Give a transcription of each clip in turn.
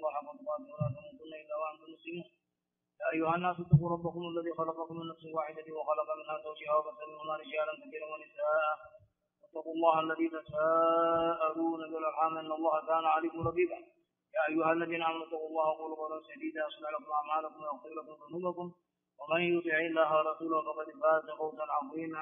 الله حق تقاته ولا تموتن إلا وأنتم مسلمون. يا أيها الناس اتقوا ربكم الذي خلقكم من نفس واحدة وخلق منها زوجها وبث منهما رجالا كثيرا ونساء واتقوا الله الذي تساءلون به والأرحام إن الله كان عليكم رقيبا. يا أيها الذين آمنوا اتقوا الله وقولوا قولا سديدا يصلح لكم أعمالكم ويغفر لكم ذنوبكم ومن يطع الله ورسوله فقد فاز فوزا عظيما.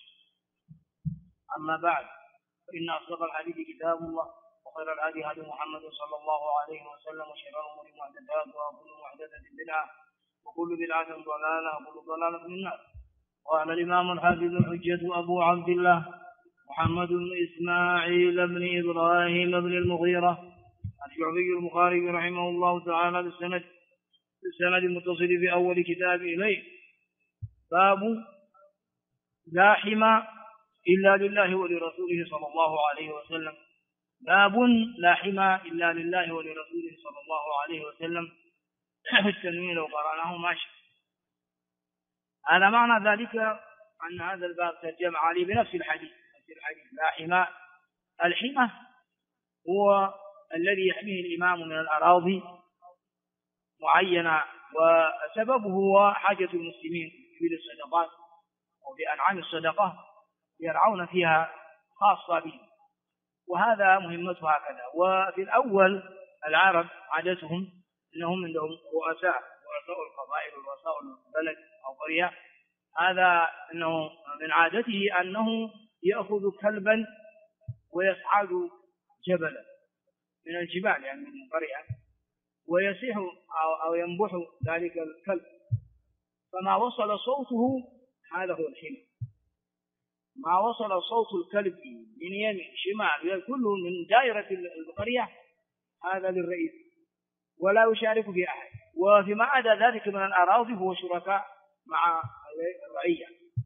أما بعد فإن أصدق الحديث كتاب الله وخير الهدي هدي محمد صلى الله عليه وسلم وشر الأمور محدثاتها وكل محدثة بدعة وكل بدعة ضلالة وكل ضلالة في النار. قال الإمام الحافظ الحجة أبو عبد الله محمد بن إسماعيل بن إبراهيم بن المغيرة الشعبي البخاري رحمه الله تعالى بالسند المتصل بأول كتاب إليه: باب لا حمى إلا لله ولرسوله صلى الله عليه وسلم. باب لا حمى إلا لله ولرسوله صلى الله عليه وسلم. التنوين لو قرأناه ماشي. هذا معنى ذلك أن هذا الباب ترجم عليه بنفس الحديث لا حمى. الحمى هو الذي يحميه الإمام من الأراضي معينة، وسببه هو حاجة المسلمين في الصدقات أو بأنعام الصدقة يرعون فيها خاصة به، وهذا مهمته هكذا. وفي الأول العرب عادتهم أنهم عندهم رؤساء القبائل ورؤساء البلد أو قرية. هذا أنه من عادته أنه يأخذ كلبا ويصعد جبلا من الجبال يعني من القرية ويصيح أو ينبح ذلك الكلب، فما وصل صوته هذا هو الحمى. ما وصل صوت الكلب من يمين شمال كله من دائرة القرية هذا للرئيس ولا يشارك في أحد، وفيما عدا ذلك من الأراضي هو شركاء مع الرعية.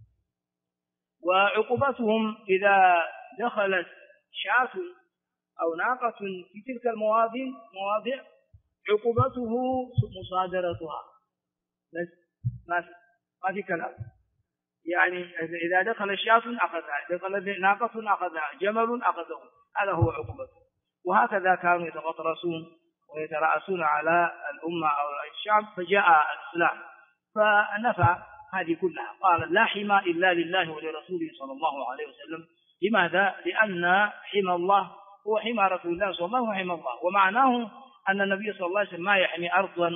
وعقوبتهم إذا دخلت شاة أو ناقة في تلك المواضع عقوبته مصادرتها، بس ما في كلام. يعني إذا دخل شاة أخذها، دخل ناقة أخذها، جمل أخذه، هذا هو عقوبته. وهكذا كانوا يتغطرسون ويترأسون على الأمة أو الشعب، فجاء الإسلام فنفى هذه كلها. قال لا حمى إلا لله ولرسوله صلى الله عليه وسلم. لماذا؟ لأن حمى الله هو حمى رسول الله صلى الله عليه وسلم، ومعناه أن النبي صلى الله عليه وسلم ما يحمي أرضا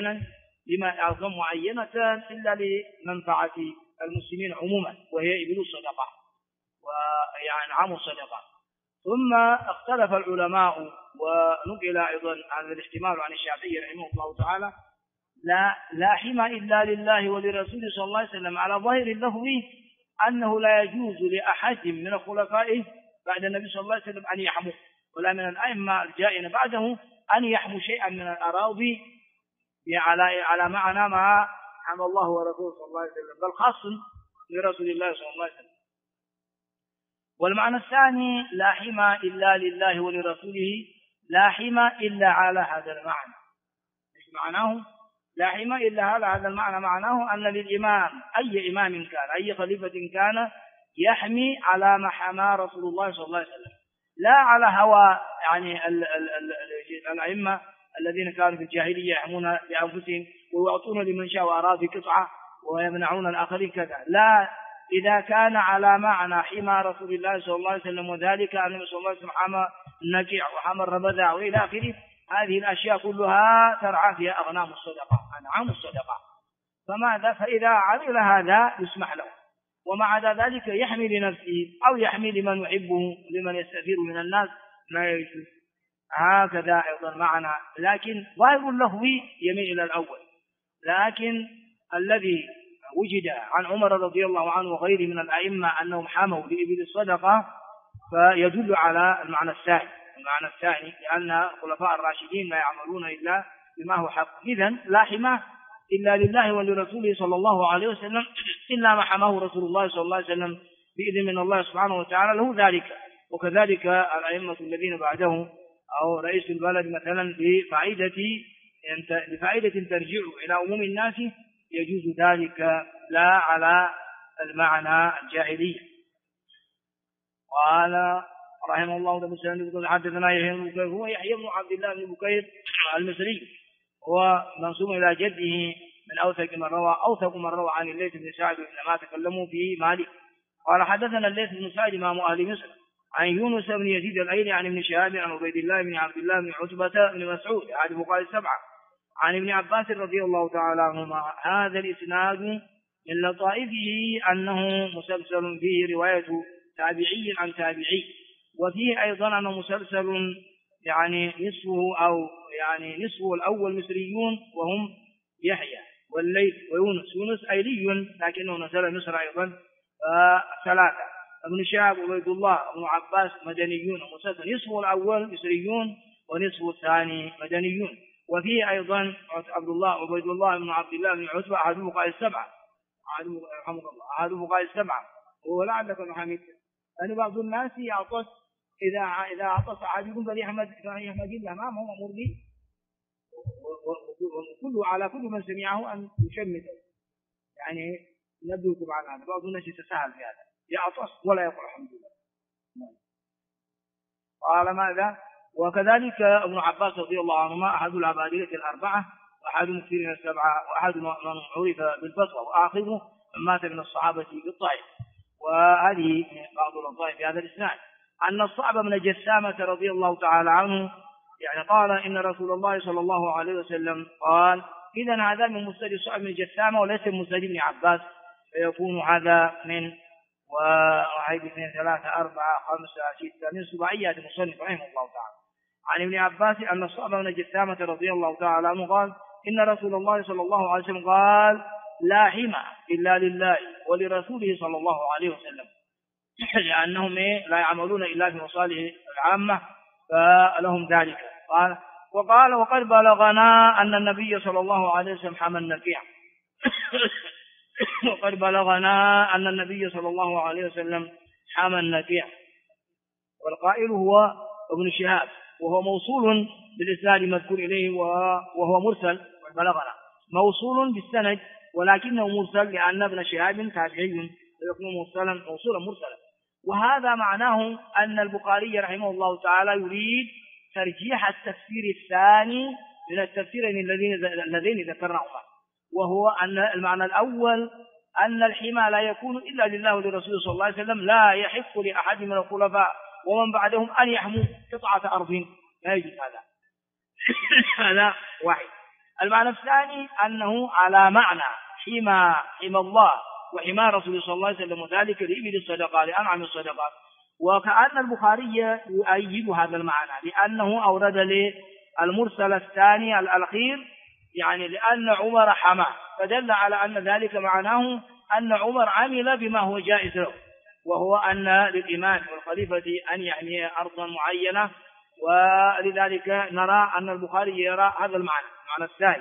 معينة إلا لمنفعة المسلمين عموما، وهي إبل الصدقة وأنعام الصدقة. ثم اختلف العلماء ونقل أيضا هذا الاحتمال عن الشافعي رحمه الله تعالى: لا حمى إلا لله ولرسوله صلى الله عليه وسلم، على ظاهر اللفظ أنه لا يجوز لأحد من الخلفاء بعد النبي صلى الله عليه وسلم أن يحموا، ولا من الأئمة الجائين بعده أن يحموا شيئا من الأراضي على معنى ما حمى الله ورسوله صلى الله عليه وسلم، بل خاص لرسول الله صلى الله عليه وسلم. والمعنى الثاني لا حمى إلا لله ولرسوله، لا حمى إلا على هذا المعنى. إيش معناه؟ لا حمى إلا على هذا المعنى، معناه أن للإمام أي إمام كان أي خليفة كان يحمي على ما حمى رسول الله صلى الله عليه وسلم، لا على هوى يعني الأئمة الذين كانوا في الجاهلية يحمون بأنفسهم ويعطون لمن شاء أراضي قطعة ويمنعون الآخرين كذا. لا، إذا كان على معنى حمى رسول الله صلى الله عليه وسلم، وذلك أن النبي صلى الله عليه وسلم حمى النجع وحمى الربذع وإلى آخره، هذه الأشياء كلها ترعى فيها أغنام الصدقة، أنعام الصدقة. فماذا؟ فإذا عمل هذا يسمح له، وما عدا ذلك يحمي لنفسه أو يحمي لمن يحبه لمن يستثير من الناس لا يجوز. هكذا أيضا معنى، لكن ظاهر اللفظ يميل إلى الأول. لكن الذي وجد عن عمر رضي الله عنه وغيره من الأئمة أنهم حموا لإبل الصدقة فيدل على المعنى الثاني، لأن الخلفاء الراشدين لا يعملون إلا بما هو حق. إذن لا حماه إلا لله ولرسوله صلى الله عليه وسلم، إلا ما حماه رسول الله صلى الله عليه وسلم بإذن من الله سبحانه وتعالى له ذلك. وكذلك الأئمة الذين بعده أو رئيس البلد مثلا لفائدة ترجع إلى عموم الناس يجوز ذلك، لا على المعنى الجاهلي. قال رحمه الله تعالى: حدثنا يحيى بن بكير، هو يحيى بن عبد الله بن بكير المصري هو منسوب إلى جده من أوثق من روى عن الليث بن سعد إنما تكلموا في مالك. قال حدثنا الليث بن سعد إمام أهل مصر عن يونس بن يزيد الأيلي عن ابن شهاب عن عبيد الله بن عبد الله بن عتبة بن مسعود أحد الفقهاء السبعة عن ابن عباس رضي الله تعالى عنهما. هذا الإسناد من لطائفه أنه مسلسل فيه رواية تابعي عن تابعي، وفيه أيضا أنه مسلسل يعني نصفه أو يعني نصفه الأول مصريون وهم يحيى والليث ويونس. يونس أيلي لكنه نزل مصر أيضا. ثلاثة ابن شهاب وعبيد الله ابن عباس مدنيون، مسلسل نصفه الأول مصريون ونصفه الثاني مدنيون. وفيه أيضا عبيد الله بن عبد الله بن عتبة أحد الفقهاء السبعة أحد الفقهاء السبعة. ولعلك محمد أن بعض الناس يعطس إذا عطس أحدكم فليحمد الله ما هو مأمور به، وكله على كل من سمعه أن يشمته، يعني نبدوكم عن هذا. بعض الناس يتساهل في هذا، يعطس ولا يقول الحمد لله. قال ماذا؟ وكذلك ابن عباس رضي الله عنهما أحد العبادلة الأربعة وأحد المكثرين السبعة وأحد من عرف بالفتوى وآخره من مات من الصحابة بالطائف. وهذه بعض اللطائف في هذا الإسناد أن الصعب بن جسامة رضي الله تعالى عنه يعني قال إن رسول الله صلى الله عليه وسلم قال إذا هذا من مسند الصعب بن جسامة وليس من مسند ابن عباس، فيكون هذا من واحد اثنين ثلاثة أربعة خمسة ستة من سبعيات المصنف رحمه الله تعالى عن ابن عباس أن الصعب بن جسامة رضي الله تعالى عنه قال إن رسول الله صلى الله عليه وسلم قال لا حمى إلا لله ولرسوله صلى الله عليه وسلم، لأنهم لا يعملون إلا في مصالح العامة فلهم ذلك. وقال وقد بلغنا أن النبي صلى الله عليه وسلم حمى النكيع وقد بلغنا أن النبي صلى الله عليه وسلم حمى النكيع. والقائل هو ابن شهاب وهو موصول بالإسناد المذكور إليه وهو مرسل. بلغنا موصول بالسند ولكنه مرسل لأن ابن شهاب تابعي فيكون موصولا مرسلا. وهذا معناه أن البخاري رحمه الله تعالى يريد ترجيح التفسير الثاني من التفسيرين اللذين ذكرناهما، وهو أن المعنى الأول أن الحمى لا يكون إلا لله ولرسوله صلى الله عليه وسلم، لا يحق لأحد من الخلفاء ومن بعدهم أن يحموا قطعة أرض، لا يجوز هذا. هذا واحد. المعنى الثاني أنه على معنى حمى الله وحمى رسول صلى الله عليه وسلم، وذلك لإبل الصدقة لأنعم الصدقات. وكأن البخاري يؤيد هذا المعنى لأنه أورد للمرسل الثاني الأخير يعني لأن عمر حمى، فدل على أن ذلك معناه أن عمر عمل بما هو جائز له، وهو أن للإمام والخليفة أن يحمي أرضا معينة. ولذلك نرى أن البخاري يرى هذا المعنى الثاني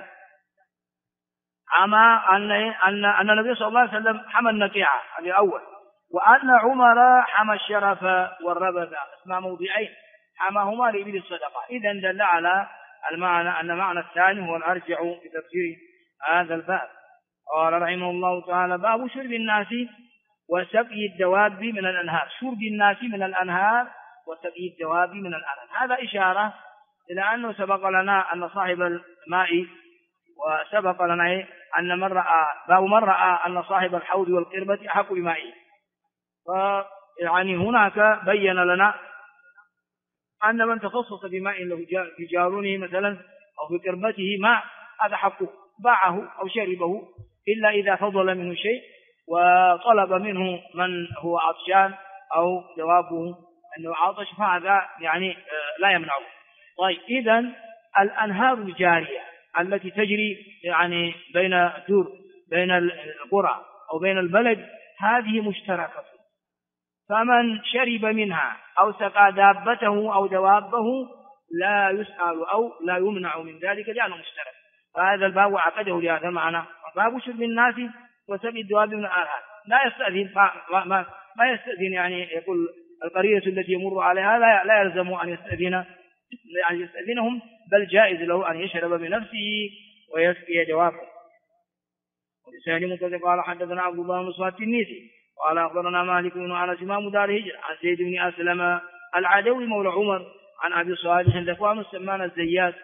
أن النبي صلى الله عليه وسلم حمى النكيعة الأول، وأن عمر حمى الشرف والربث اسمى موضعين حماهما لإبل الصدقة. إذن دل على المعنى أن معنى الثاني هو الأرجع في تفسير هذا الباب. قال رحمه الله تعالى باب شرب الناس وسقي الدواب من الأنهار. شرب الناس من الأنهار وسقي الدواب من الأنهار، هذا إشارة إلى أنه سبق لنا أن صاحب الماء وسبق لنا أن باب من رأى أن صاحب الحوض والقربة أحق بمائه. فيعني هناك بين لنا أن من تخصص بماء له في جارونه مثلا أو في قربته ماء هذا حقه، باعه أو شربه إلا إذا فضل منه شيء وطلب منه من هو عطشان أو جوابه أنه عطش فهذا يعني لا يمنعه. طيب إذن الأنهار الجارية التي تجري يعني بين القرى أو بين البلد هذه مشتركة، فمن شرب منها أو سقى دابته أو دوابه لا يسأل أو لا يمنع من ذلك لأنه مشترك. فهذا الباب عقده لهذا المعنى، باب شرب الناس وسقي الدواب من الأنهار. لا يستأذن ما يستأذن يعني يقول القرية التي يمر عليها لا يلزم أن يستأذنهم، بل جائز له أن يشرب بنفسه ويسقي دوابه. ولسان متفق قال حدثنا عبد الله بن صالح التنيسي قال أخبرنا مالك بن أنس إمام دار الهجرة عن زيد بن أسلم العدوي مولى عمر عن أبي صالح ذكوان السمان الزيات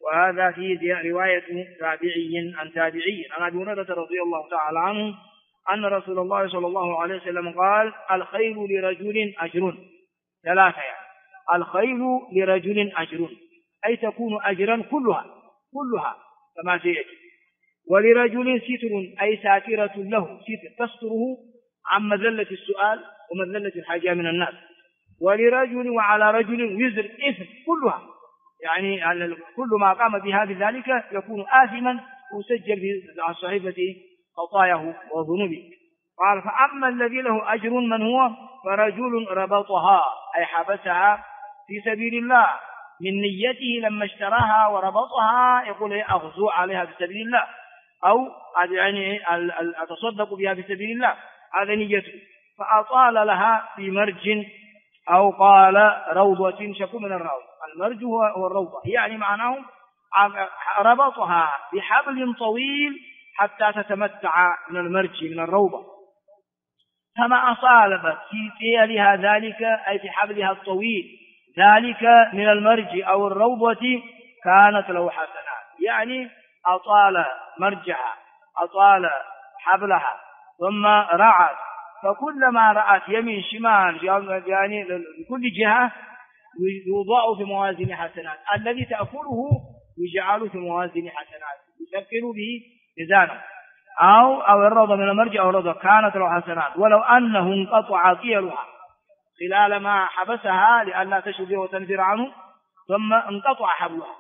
وهذا في رواية تابعي عن تابعي عن أبي هريرة رضي الله تعالى عنه أن رسول الله صلى الله عليه وسلم قال: الخيل لرجل أجر. ثلاثة يعني: الخيل لرجل أجر، أي تكون أجرا كلها كما سيأتي. ولرجل ستر، أي ساترة له، ستر تستره عن مذلة السؤال ومذلة الحاجة من الناس. ولرجل وعلى رجل وزر، إثم كلها، يعني كل ما قام بها بذلك يكون آثما وسجل في صحيفة خطاياه وذنوبه. قال: فأما الذي له أجر من هو؟ فرجل ربطها، أي حبسها في سبيل الله من نيته لما اشتراها وربطها، يقول أغزو عليها في سبيل الله، أو يعني أتصدق بها في سبيل الله، هذا نيته. فأطال لها في مرج، أو قال روضة، شكو من الروض. المرج هو الروضة، يعني معناه ربطها بحبل طويل حتى تتمتع من المرج من الروضة. فما أصالبت في طيلها ذلك، أي في حبلها الطويل ذلك من المرج أو الروضة، كانت له حسنات. يعني أطال مرجها، أطال حبلها، ثم رعت، فكلما رأت يمين شمال يعني لكل جهة يوضع في موازين حسنات، الذي تأكله يجعل في موازين حسنات، يسكن به ميزانه. أو الروضة من المرجع أو الروضة، كانت له حسنات. ولو أنه انقطع طيلها خلال ما حبسها لئلا تشرب وتنفر عنه، ثم انقطع حبلها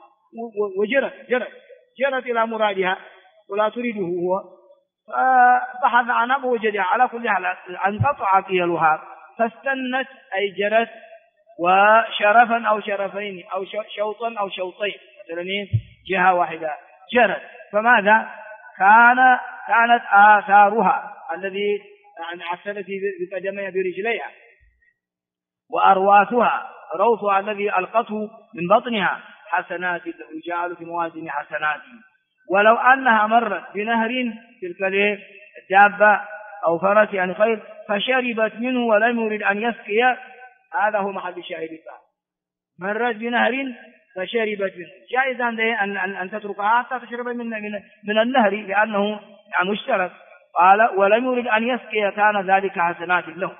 وجرت إلى مرادها ولا تريده هو، فبحث عنها ووجدها. على كل حال انقطع طيلها، فاستنت، أي جرت، وشرفا أو شرفين، أو شوطا أو شوطين، مثلا جهة واحدة جرت. فماذا كانت آثارها الذي يعني عسلت بقدميها برجليها، وأرواثها، روثها الذي ألقته من بطنها، حسنات يجعل في موازين حسنات. ولو أنها مرت بنهر، تلك الدابة أو فرس يعني خير، فشربت منه ولم يرد أن يسقي، هذا هو محل الشاهد. مرت بنهر فشربت منه، جائز أن تتركها حتى تشرب من النهر لأنه يعني مشترك. قال: ولم يرد أن يسقي، كان ذلك حسنات له.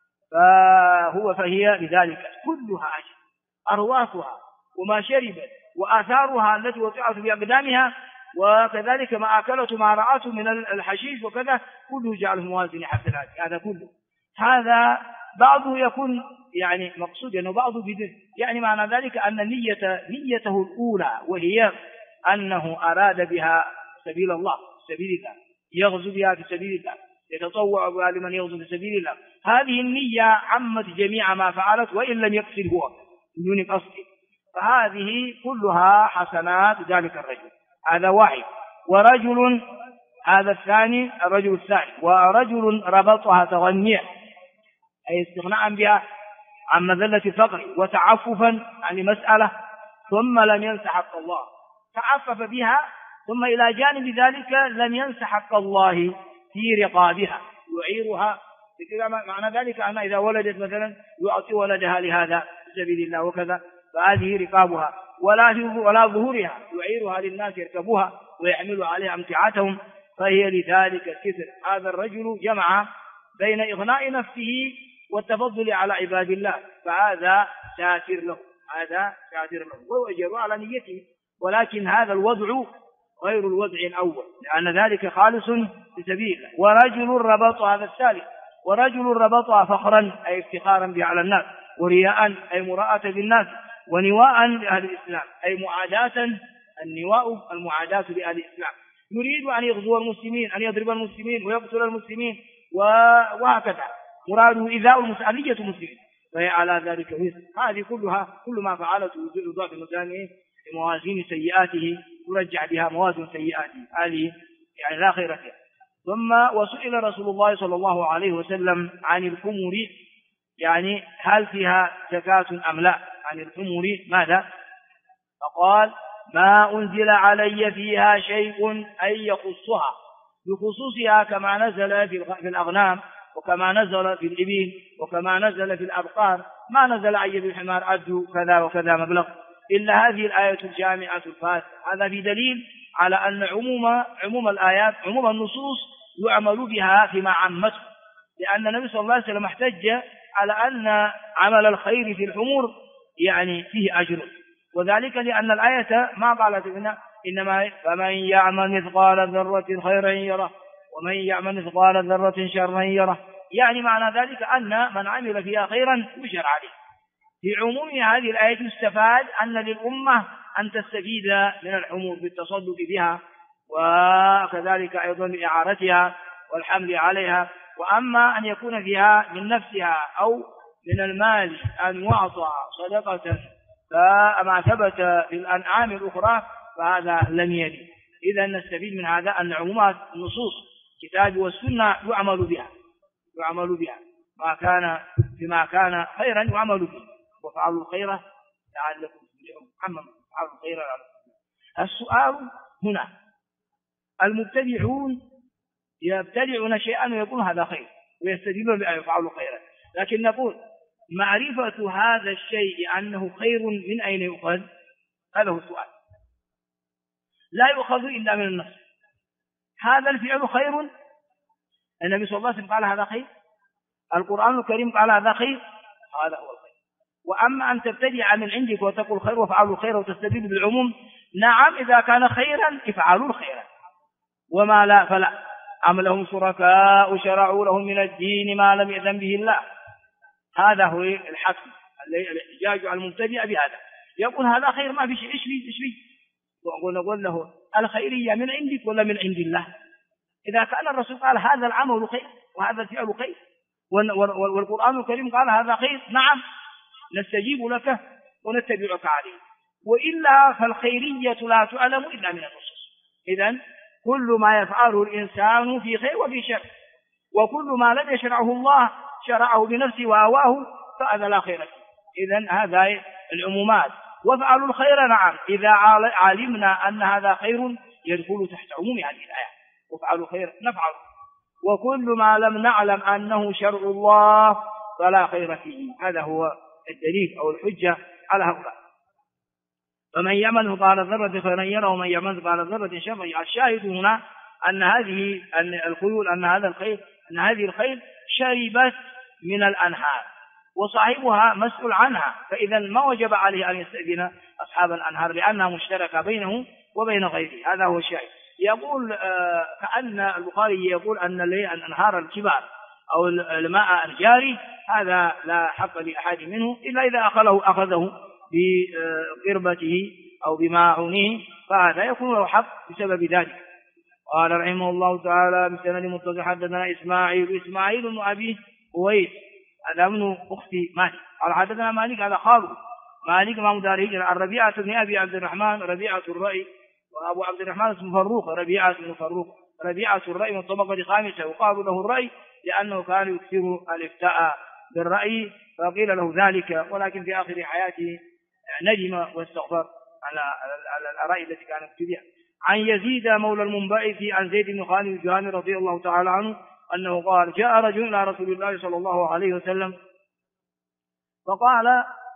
فهي لذلك كلها أجر، أرواثها وما شربت وآثارها التي وقعت بأقدامها، وكذلك ما أكلت ما رأته من الحشيش وكذا، كله جعل موازين حسنات. هذا كله، هذا بعضه يكون يعني مقصود أنه بعضه بدون، يعني معنى ذلك أن نيته الأولى وهي أنه أراد بها سبيل الله، سبيل الله، يغزو بها في سبيل الله، يتطوع بها لمن يغزو في سبيل الله. هذه النية عمت جميع ما فعلت وإن لم يقصد هو بدون قصد، فهذه كلها حسنات ذلك الرجل. هذا واحد. ورجل، هذا الثاني، الرجل الثاني. ورجل ربطها تغنيا، أي استغناء بها عن مذلة الفقر وتعففا عن مسألة، ثم لم ينس حق الله، تعفف بها، ثم إلى جانب ذلك لم ينس حق الله في رقابها، يعيرها. معنى ذلك أن إذا ولدت مثلا يعطي ولدها لهذا في سبيل الله وكذا، فهذه رقابها. ولا ظهورها، يعيرها للناس يركبوها ويحملوا عليها أمتعتهم، فهي لذلك الستر. هذا الرجل جمع بين إغناء نفسه والتفضل على عباد الله، فهذا ساتر له، وهو أجر على نيته. ولكن هذا الوضع غير الوضع الأول، لأن ذلك خالص لسبيل الله. ورجل ربط، هذا الثالث. ورجل ربطها فخرا، أي افتخارا به على الناس، ورياء، أي مراءة بالناس، ونواء لأهل الإسلام، أي معاداة. النواء المعاداة لأهل الإسلام، يريد أن يغزو المسلمين، أن يضرب المسلمين ويقتل المسلمين وهكذا، مراده إيذاء المسلمين، المسلمين، وهي على ذلك وزر. هذه كلها، كل ما فعلته يضاف موازين سيئاته، يرجع بها موازين سيئاته، هذه يعني لا خير فيها. ثم وسئل رسول الله صلى الله عليه وسلم عن الخمر، يعني هل فيها زكاة أم لا؟ عن الخمر ماذا؟ فقال: ما أنزل علي فيها شيء، أي يخصها بخصوصها، كما نزل في الأغنام، وكما نزل في الإبل، وكما نزل في الأبقار. ما نزل علي بالحمار أدوا كذا وكذا مبلغ، إلا هذه الآية الجامعة الفاتحة. هذا في دليل على أن عموم الآيات عموم النصوص يعمل بها فيما عمته، لأن النبي صلى الله عليه وسلم احتج على أن عمل الخير في الأمور يعني فيه أجر، وذلك لأن الآية ما قالت إنما فمن يعمل مثقال ذرة خيرا يره ومن يعمل مثقال ذرة شرا يره، يعني معنى ذلك أن من عمل فيها خيرا يشر عليه. في عموم هذه الآية يستفاد أن للأمة أن تستفيد من العموم بالتصدق بها، وكذلك أيضا بإعارتها والحمل عليها. وأما أن يكون فيها من نفسها أو من المال أن يعطى صدقة فما ثبت في الأنعام الأخرى فهذا لم يرد. إذا نستفيد من هذا أن عمومات النصوص الكتاب والسنة يعمل بها فيما كان خيرا يعمل به، وفعلوا الخير لعلكم تفلحون. فعلوا الخير لعلكم تفلحون. السؤال هنا المبتدعون يبتدعون شيئا ويقول هذا خير ويستدلون بأن يفعلوا خيرا، لكن نقول معرفة هذا الشيء أنه خير من أين يؤخذ؟ هذا هو السؤال. لا يؤخذ إلا من النص. هذا الفعل خير، النبي صلى الله عليه وسلم قال هذا خير، القرآن الكريم قال هذا خير، هذا هو الخير. وأما أن تبتدع من عندك وتقول خير وفعلوا الخير وتستدل بالعموم، نعم إذا كان خيرا افعلوا الخير، وما لا فلا. أم لهم شركاء شرعوا لهم من الدين ما لم يأذن به الله. هذا هو الحكم الاحتجاج على المبتدع بهذا، يقول هذا خير ما في شيء، ايش فيه ونقول له الخيرية من عندك ولا من عند الله؟ إذا كان الرسول قال هذا العمل خير وهذا الفعل خير والقرآن الكريم قال هذا خير، نعم نستجيب لك ونتبعك عليه، وإلا فالخيرية لا تعلم إلا من النصوص. إذن كل ما يفعله الإنسان في خير وفي شر، وكل ما لم يشرعه الله شرعه بنفسه وأواه فهذا لا خير فيه. إذن هذا العمومات. وافعلوا الخير، نعم إذا علمنا أن هذا خير يدخل تحت عموم هذه الآية، وافعلوا خير نفعله. وكل ما لم نعلم أنه شرع الله فلا خير فيه. هذا هو الدليل أو الحجة على هؤلاء. فمن يعمل مثقال ذرة خيرا يره ومن يعمل مثقال ذرة شرا يره. الشاهد هنا أن الخيول أن هذه الخيل شربت من الأنهار وصاحبها مسؤول عنها، فإذا ما وجب عليه أن يستأذن أصحاب الأنهار لأنها مشتركة بينه وبين غيره. هذا هو الشاهد. يقول كأن البخاري يقول أن الأنهار الكبار أو الماء الجاري هذا لا حق لأحد منه إلا إذا أخذه بقربته أو بماعونه، فهذا يكون له حق بسبب ذلك. قال رحمه الله تعالى بسند متصل حدثنا إسماعيل بن أبي أويس هذا ابن أختي مالك قال حدثنا مالك هذا خالد مالك إمام دار الهجرة عن ربيعة بن أبي عبد الرحمن ربيعة الرأي، وأبو عبد الرحمن اسمه فروخ ربيعة بن فروخ ربيعة الرأي من طبقة الخامسة، وقال له الرأي لأنه كان يكثر الإفتاء بالرأي فقيل له ذلك، ولكن في آخر حياته ندم واستغفر على الآراء التي كانت تبيع. عن يزيد مولى المنبعث عن زيد بن خالد الجهني رضي الله تعالى عنه أنه قال جاء رجل إلى رسول الله صلى الله عليه وسلم فقال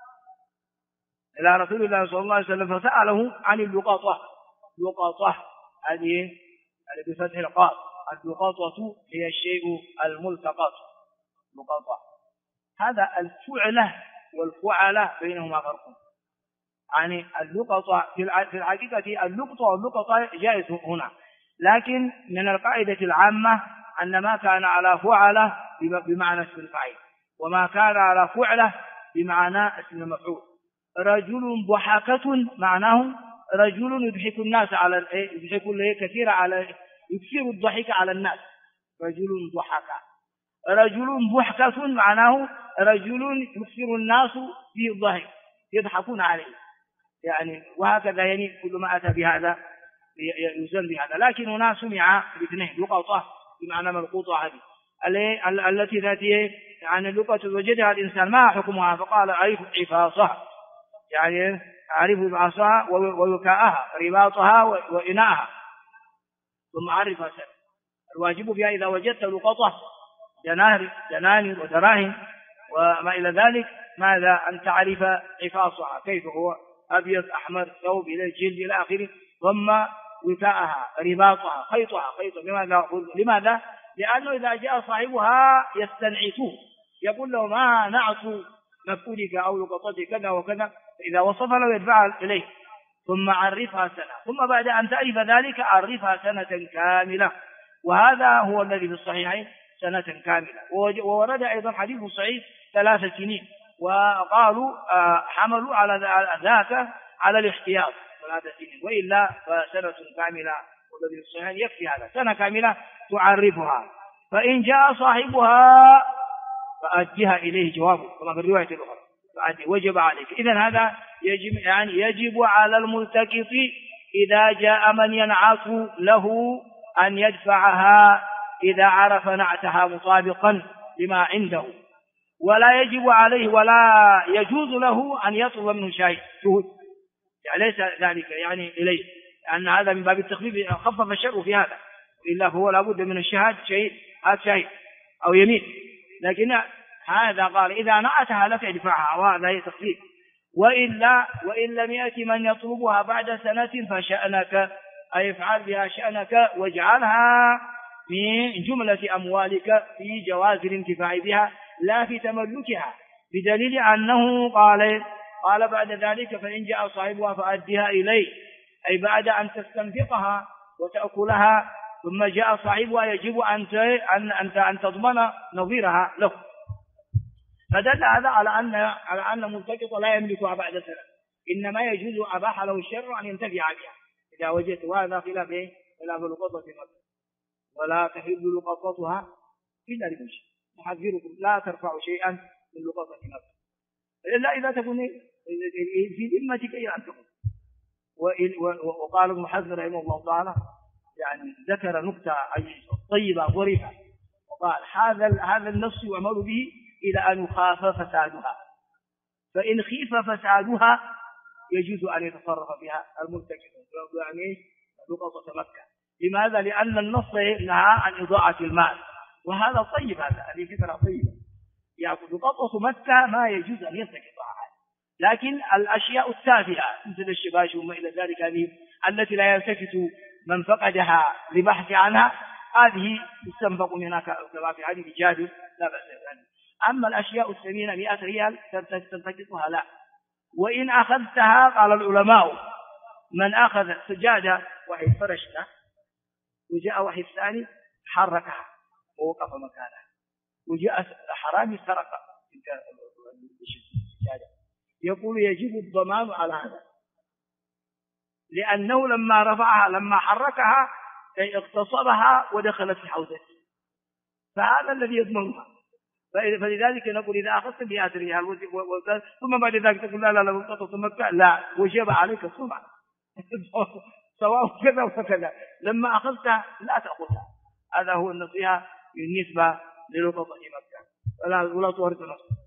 إلى رسول الله صلى الله عليه وسلم فسأله عن اللقاطة. اللقاطة هذه بفتح القاف، اللقاطة هي الشيء الملتقط. لقاطة هذا الفعلة والفعلة بينهما فرق. يعني اللقطة في الحقيقة اللقطة واللقطة جائز هنا، لكن من القاعدة العامة أن ما كان على فعلة بمعنى اسم الفاعل، وما كان على فعلة بمعنى اسم المفعول. رجل ضحكة معناه رجل يضحك الناس على يكثر الضحك على الناس. رجل ضحكة. رجل ضحكة معناه رجل يكثر الناس في الضحك يضحكون عليه، يعني وهكذا يعني كل ما أتى بهذا يزن بهذا. لكن هنا سمع باثنين لقطة بمعنى ملقوطة هذه التي ذاتيه يعني اللقطة وجدها الإنسان ما حكمها فقال أعرف عفاصها، يعني أعرف بعصاها ووكاءها رباطها وإناءها ثم عرفها سنة. الواجب فيها إذا وجدت لقطة دنانير ودراهم وما إلى ذلك ماذا أن تعرف عفاصها كيف هو أبيض أحمر ثوب إلى الجلد إلى آخره، ضم وثاءها رباطها خيطها لماذا؟ لأنه إذا جاء صاحبها يستنعته، يقول له ما نعت مفعولك أو لقطتك كذا وكذا، إذا وصف له يدفع إليه، ثم عرفها سنة، ثم بعد أن تعرف ذلك عرفها سنة كاملة. وهذا هو الذي في الصحيحين سنة كاملة. وورد أيضا حديث صحيح 3 سنين، وقالوا حملوا على ذاك على الاحتياط 3 سنين، وإلا فسنة كاملة والذي في الصحيحين يكفي هذا، سنة كاملة تعرفها. فإن جاء صاحبها فأديها إليه جوابه كما في الرواية الأخرى، وجب عليك. إذن هذا يجب على الملتقط إذا جاء من ينعت له أن يدفعها إذا عرف نعتها مطابقا لما عنده، ولا يجب عليه ولا يجوز له أن يطلب منه شهود، يعني ليس ذلك يعني إليه، لأن هذا من باب التخفيف، خفف الشرع في هذا، إلا فهو لابد من الشهاد شهيد أو يمين. لكن هذا قال إذا نعتها لك ادفعها، وهذا هي تخفيف. وإن لم يأتي من يطلبها بعد سنة فشأنك، أي افعل بها شأنك واجعلها من جملة أموالك في جواز الانتفاع بها لا في تملكها، بدليل أنه قال بعد ذلك فإن جاء صاحبها فأديها إليه، أي بعد أن تستنفقها وتأكلها ثم جاء صاحبها يجب أن تضمن نظيرها له. فدل هذا على أن ملتقط لا يملكها بعد سنة، إنما يجوز أباح له الشرع أن ينتفع بها إذا وجدت. وهذا خلاف لقطة مكة، ولا تحل لقطتها إلا لمشي. نحذركم لا ترفعوا شيئا من لقطة مكة إلا إذا تكون في ذمتك إلى أن تكون. وقال ابن حزم رحمه الله تعالى يعني ذكر نكتة طيبة ظريفة، وقال هذا النص يعمل به إلى أن يخاف فسادها، فإن خيف فسادها يجوز أن يتصرف بها الملتقط يعني لقطة مكة. لماذا؟ لأن النص نهى عن إضاعة المال، وهذا طيب، هذه فكرة طيبة. يعني لقطة مكة ما يجوز أن يلتقطها، لكن الأشياء التافهة مثل الشباش وما إلى ذلك هذه التي لا يلتفت من فقدها لبحث عنها هذه تستنفق منها كما في حديث جابر لا بأس بها. أما الأشياء الثمينة 100 ريال تلتقطها لا. وإن أخذتها قال العلماء من أخذ سجادة واحد فرشتها وجاء واحد ثاني حركها ووقف مكانها وجاء حرامي سرق السجادة، يقول يجب الضمان على هذا، لأنه لما حركها اغتصبها ودخلت في حوزته، فهذا الذي يضمنها. فلذلك نقول إذا أخذت 100 ريال ثم بعد ذلك تقول لا لقطة مكة لا، وجب عليك الصبع سواء كذا وكذا، لما أخذتها لا تأخذها. هذا هو النصيحة بالنسبة للقطة مكة، ولا تورط نفسك.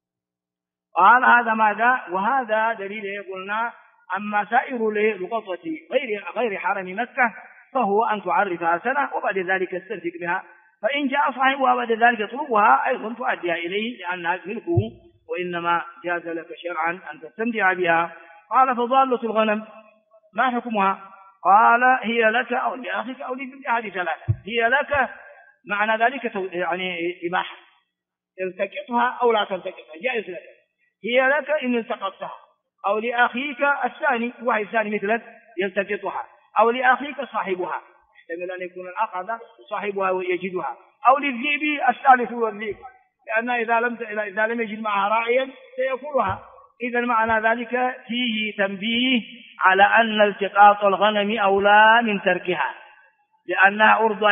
قال هذا ماذا؟ وهذا دليل قلنا. أما سائر لقطة غير حرم مكة فهو أن تعرفها سنة وبعد ذلك تستمسك بها، فإن جاء صاحبها بعد ذلك يطلبها أيضا تؤديها إليه لأنها ملكه، وإنما جاز لك شرعا أن تستمتع بها. قال فضالة الغنم ما حكمها؟ قال هي لك أو لأخيك أو لأحد ثلاثة. هي لك معنى ذلك يعني إباحة، التقطها أو لا تلتقطها جائز لك. هي لك إن التقطتها، أو لأخيك الثاني واحد ثاني مثلك يلتقطها، أو لأخيك صاحبها، يحتمل أن يكون الأخذ صاحبها ويجدها، أو للذئب الثالث والذئب، لأن إذا لم يجد معها راعيا سيأكلها. إذا معنى ذلك فيه تنبيه على أن التقاط الغنم أولى من تركها، لأنها عرضة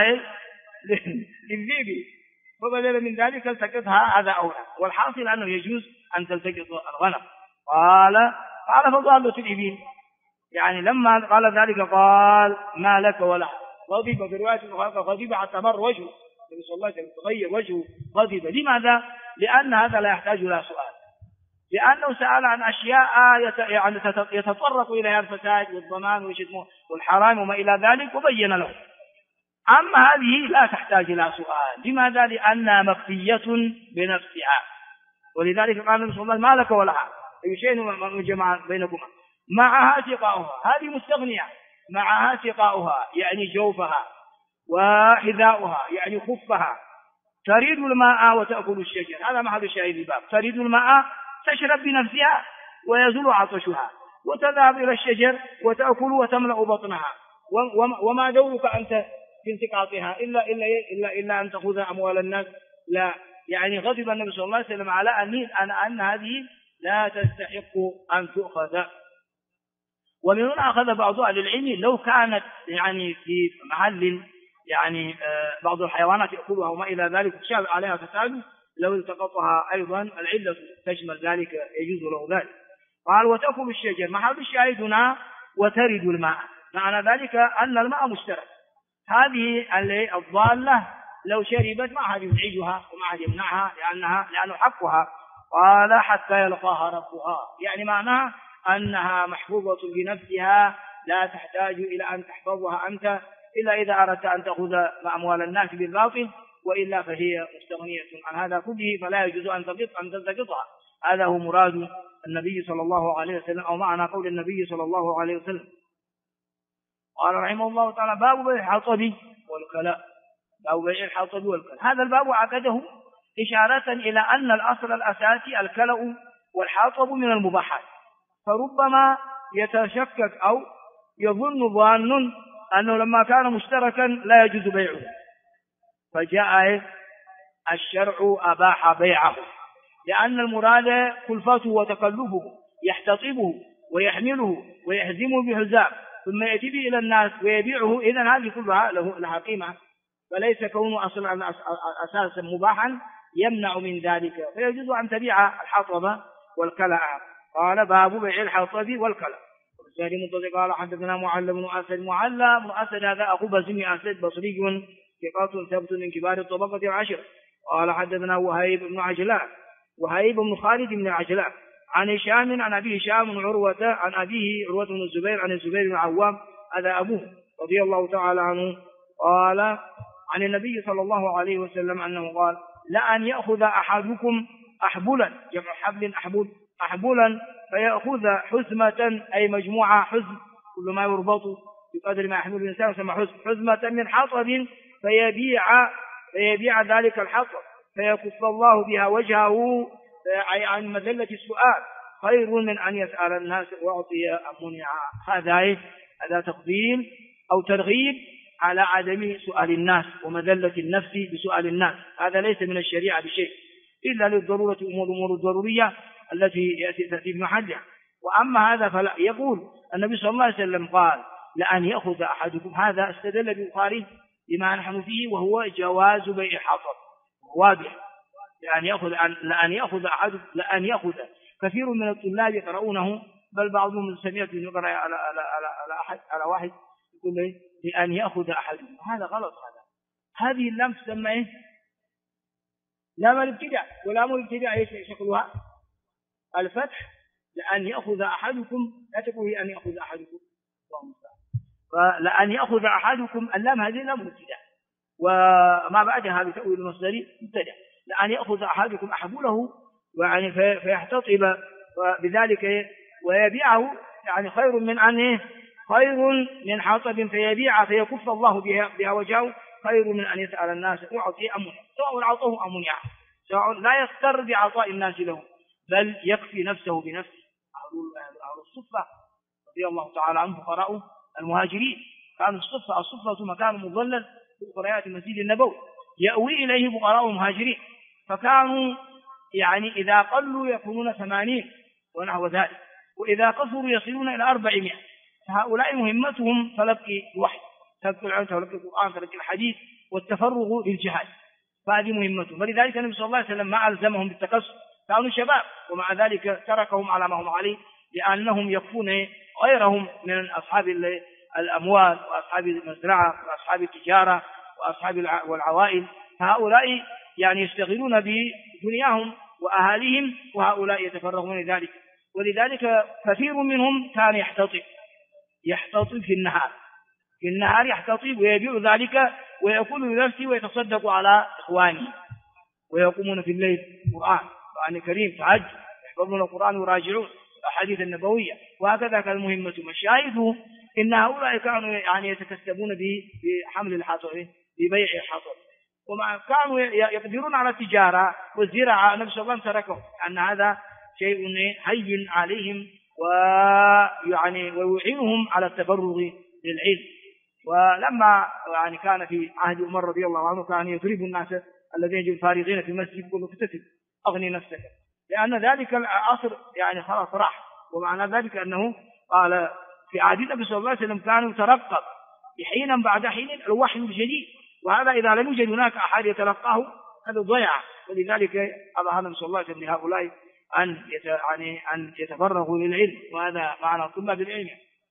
للذئب، وبدلا من ذلك التقطها هذا أولى. والحاصل أنه يجوز أن تلتقط الغنم. قال فضالة الإبل، يعني لما قال ذلك قال ما لك ولا غضب. في رواية غضب حتى مر وجهه النبي صلى الله عليه وسلم تغير وجهه غضب. لماذا؟ لأن هذا لا يحتاج إلى سؤال، لأنه سأل عن أشياء يعني يتطرق إليها الفساد والضمان والحرام وما إلى ذلك وبين له. أما هذه لا تحتاج إلى سؤال. لماذا؟ لأنها مخفية بنفسها، ولذلك قال النبي صلى الله عليه وسلم ما لك ولها، أي شيء جمع بينكما. معها سقاؤها، هذه مستغنية، معها سقاؤها يعني جوفها، وحذاؤها يعني خفها، تريد الماء وتأكل الشجر. هذا محل الشاهد الباب. تريد الماء تشرب بنفسها ويزول عطشها، وتذهب إلى الشجر وتأكل وتملأ بطنها. وما دورك أنت في انتقاطها إلا أن تأخذ أموال الناس؟ لا، يعني غضب النبي صلى الله عليه وسلم على أن هذه لا تستحق أن تؤخذ. ومن هنا أخذ بعض أهل العلم لو كانت يعني في محل يعني بعض الحيوانات يأكلها وما إلى ذلك شاب عليها فساد، لو التقطها أيضا العلة تشمل ذلك يجوز له ذلك. قال وتأكل الشجر، محل الشاهدنا وترد الماء، معنى ذلك أن الماء مشترك. هذه الضالة لو شربت ما أحد يزعجها وما أحد يمنعها لأنه حقها. قال حتى يلقاها ربها، يعني معناها أنها محفوظة بنفسها، لا تحتاج إلى أن تحفظها أنت إلا إذا أردت أن تأخذ أموال الناس بالباطل، وإلا فهي مستغنية عن هذا كله، فلا يجوز أن تلتقطها. هذا هو مراد النبي صلى الله عليه وسلم، أو معنى قول النبي صلى الله عليه وسلم. قال رحمه الله تعالى باب بيع الحطب والكلاء. باب بيع الحطب والكلاء، هذا الباب عقده إشارة إلى أن الأصل الأساسي الكلاء والحطب من المباحات، فربما يتشكك أو يظن ظان أنه لما كان مشتركا لا يجوز بيعه، فجاء الشرع أباح بيعه، لأن المراد كلفته وتكلفه، يحتطبه ويحمله ويهزمه بحزام ثم يأتي به إلى الناس ويبيعه، إذن هذه كلها لها قيمة، فليس كونه أصلا أساسا مباحا يمنع من ذلك، فيجوز أن تبيع الحطب والكلاء. قال باب بيع الحطب والكلاء. والثاني منتظر قال حدثنا معل بن أسد. معل بن أسد هذا أخو بزم أسد بصري ثقة ثبت من كبار الطبقة العشر. قال حدثنا وهيب بن عجلان، وهيب بن خالد بن عجلان، عن هشام عن أبي هشام بن عروة عن أبيه عروة بن الزبير عن الزبير بن العوام هذا أبوه رضي الله تعالى عنه، قال عن النبي صلى الله عليه وسلم أنه قال لأن يأخذ أحدكم أحبلا، جمع حبل أحبلا، فيأخذ حزمة أي مجموعة، حزم كل ما يربط بقدر ما يحمل الإنسان يسمى حزمة من حطب، فيبيع ذلك الحطب فيكف الله بها وجهه عن مذلة السؤال، خير من أن يسأل الناس ويعطي أم منع. هذا تقديم أو ترغيب على عدم سؤال الناس ومذلة النفس بسؤال الناس، هذا ليس من الشريعة بشيء إلا للضرورة، أمور الضرورية التي تأتي في محلها. وأما هذا فلا. يقول النبي صلى الله عليه وسلم قال لأن يأخذ أحدكم، هذا استدل بالبخاري لما نحن فيه وهو جواز بيع الحطب واضح. لأن يأخذ كثير من الطلاب يقرؤونه، بل بعضهم سمعت يقرأ على واحد يقول لأن يأخذ أحدكم، هذا غلط. هذه اللام تسمى إيه؟ لام الابتداء، ولام الابتداء ايش شكلها؟ الفتح. لأن يأخذ أحدكم لا تقول أن يأخذ أحدكم، فلأن يأخذ أحدكم اللام هذه لام الابتداء، وما بعدها بتأويل المصدري مبتدأ. لأن يأخذ أحدكم أحبله يعني فيحتطب بذلك ويبيعه، يعني خير من حطب فيبيع فيكف الله بها وجهه، خير من أن يسأل الناس ويعطي أم منع، سواء عطوه أم منع، سواء لا يستر بعطاء الناس له، بل يكفي نفسه بنفسه. أهل الصفة رضي الله تعالى عنهم فقراء المهاجرين كانوا الصفة مكان مظلل في قريات المسجد النبوي يأوي إليه فقراء المهاجرين، فكانوا يعني إذا قلوا يكونون 80 ونحو ذلك، وإذا كثروا يصلون إلى 400. فهؤلاء مهمتهم تلقي الوحي، تلقي العلم، تلقي القرآن، تلقي الحديث، والتفرغ للجهاد، فهذه مهمتهم. ولذلك النبي صلى الله عليه وسلم ما ألزمهم بالتكسر، كانوا شباب، ومع ذلك تركهم على ما هم عليه، لأنهم يكفون غيرهم من أصحاب الأموال وأصحاب المزرعة وأصحاب التجارة وأصحاب والعوائل، فهؤلاء يعني يشتغلون بدنياهم وأهاليهم، وهؤلاء يتفرغون لذلك. ولذلك كثير منهم كان يحتطب في النهار يحتطب ويبيع ذلك ويأكل بنفسه ويتصدق على إخوانه، ويقومون في الليل القرآن كريم، تعجب، يحفظون القرآن ويراجعون الأحاديث النبوية، وهكذا كان المهمة مشاهده إن هؤلاء كانوا يعني يتكسبون بحمل الحطب ببيع الحطب، وما كانوا يقدرون على التجارة والزراعة. النبي صلى الله عليه وسلم تركهم أن هذا شيء هين عليهم ويعني ويعينهم على التفرغ للعلم. ولما يعني كان في عهد عمر رضي الله عنه كان يضرب الناس الذين يجب فارغين في المسجد يقول له اكتسب أغني نفسك، لأن ذلك العصر يعني خلاص راح. ومعنى ذلك أنه قال في عهد النبي صلى الله عليه وسلم كانوا يترقب حينا بعد حين الوحي الجديد، وهذا إذا لم يوجد هناك أحد يتلقاه هذا ضيع. ولذلك أظهر النبي صلى الله عليه وسلم لهؤلاء أن يتفرغوا للعلم، وهذا معنى طلاب العلم.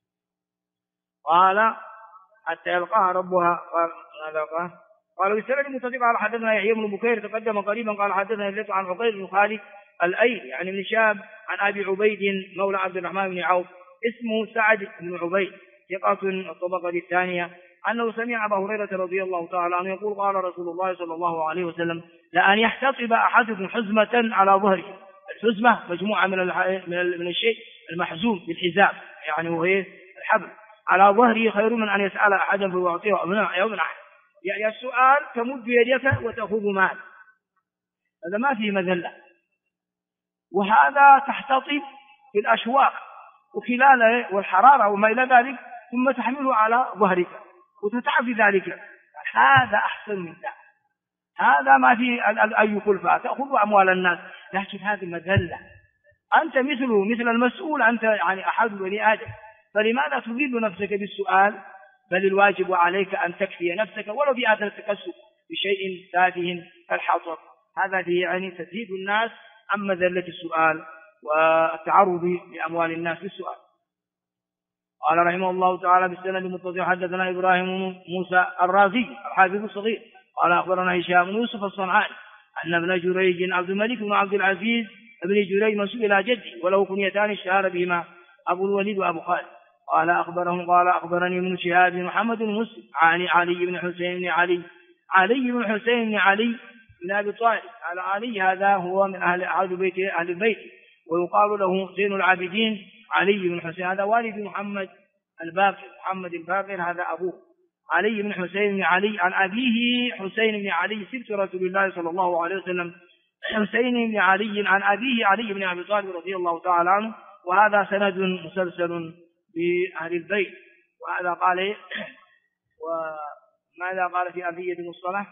قال حتى يلقاها ربها. قال بالسند المتصل قال حدثنا يحيى بن بكير تقدم قريبا قال حدثنا الليث عن عقيل بن خالد الأيلي يعني من شاب عن أبي عبيد مولى عبد الرحمن بن عوف اسمه سعد بن عبيد ثقة الطبقة الثانية أنه سمع أبا هريرة رضي الله تعالى عنه يقول قال رسول الله صلى الله عليه وسلم لأن يحتطب أحدكم حزمة على ظهره. الحزمة مجموعة من الشيء المحزوم بالحزام يعني وهي الحبل على ظهره خير من أن يسأل أحدا فيعطيه أو يمنعه. يعني السؤال تمد يدك وتأخذ مال، هذا ما فيه مذلة. وهذا تحتطب في الأشواق وخلال والحرارة وما إلى ذلك ثم تحمله على ظهرك وتتعب في ذلك، هذا أحسن من ذلك. هذا ما فيه أي كلفة، تأخذ أموال الناس، لكن هذه مذلة. أنت مثل المسؤول، أنت يعني أحد بني آدم، فلماذا تذل نفسك بالسؤال؟ بل الواجب عليك أن تكفي نفسك ولو بهذا التكسب بشيء تافه كالحطب. هذا فيه يعني تزيد الناس عن مذلة السؤال والتعرض لأموال الناس بالسؤال. قال رحمه الله تعالى بالسند المتصل حدثنا إبراهيم موسى الرازي الحافظ الصغير قال أخبرنا هشام بن يوسف الصنعاني أن ابن جريج عبد الملك بن عبد العزيز ابن جريج منسوب إلى جدي وله كنيتان اشتهر بهما أبو الوليد وأبو خالد قال أخبرني ابن شهاب بن محمد بن مسلم عن علي بن حسين بن علي بن أبي طالب. علي هذا هو من أهل البيت ويقال له زين العابدين علي بن حسين، هذا والد محمد الباقر هذا أبوه علي بن حسين بن علي عن أبيه حسين بن علي سبت رسول الله صلى الله عليه وسلم حسين بن علي عن أبيه علي بن أبي طالب رضي الله تعالى عنه. وهذا سند مسلسل بأهل البيت. وهذا قال وماذا قال في أبية المصطلح؟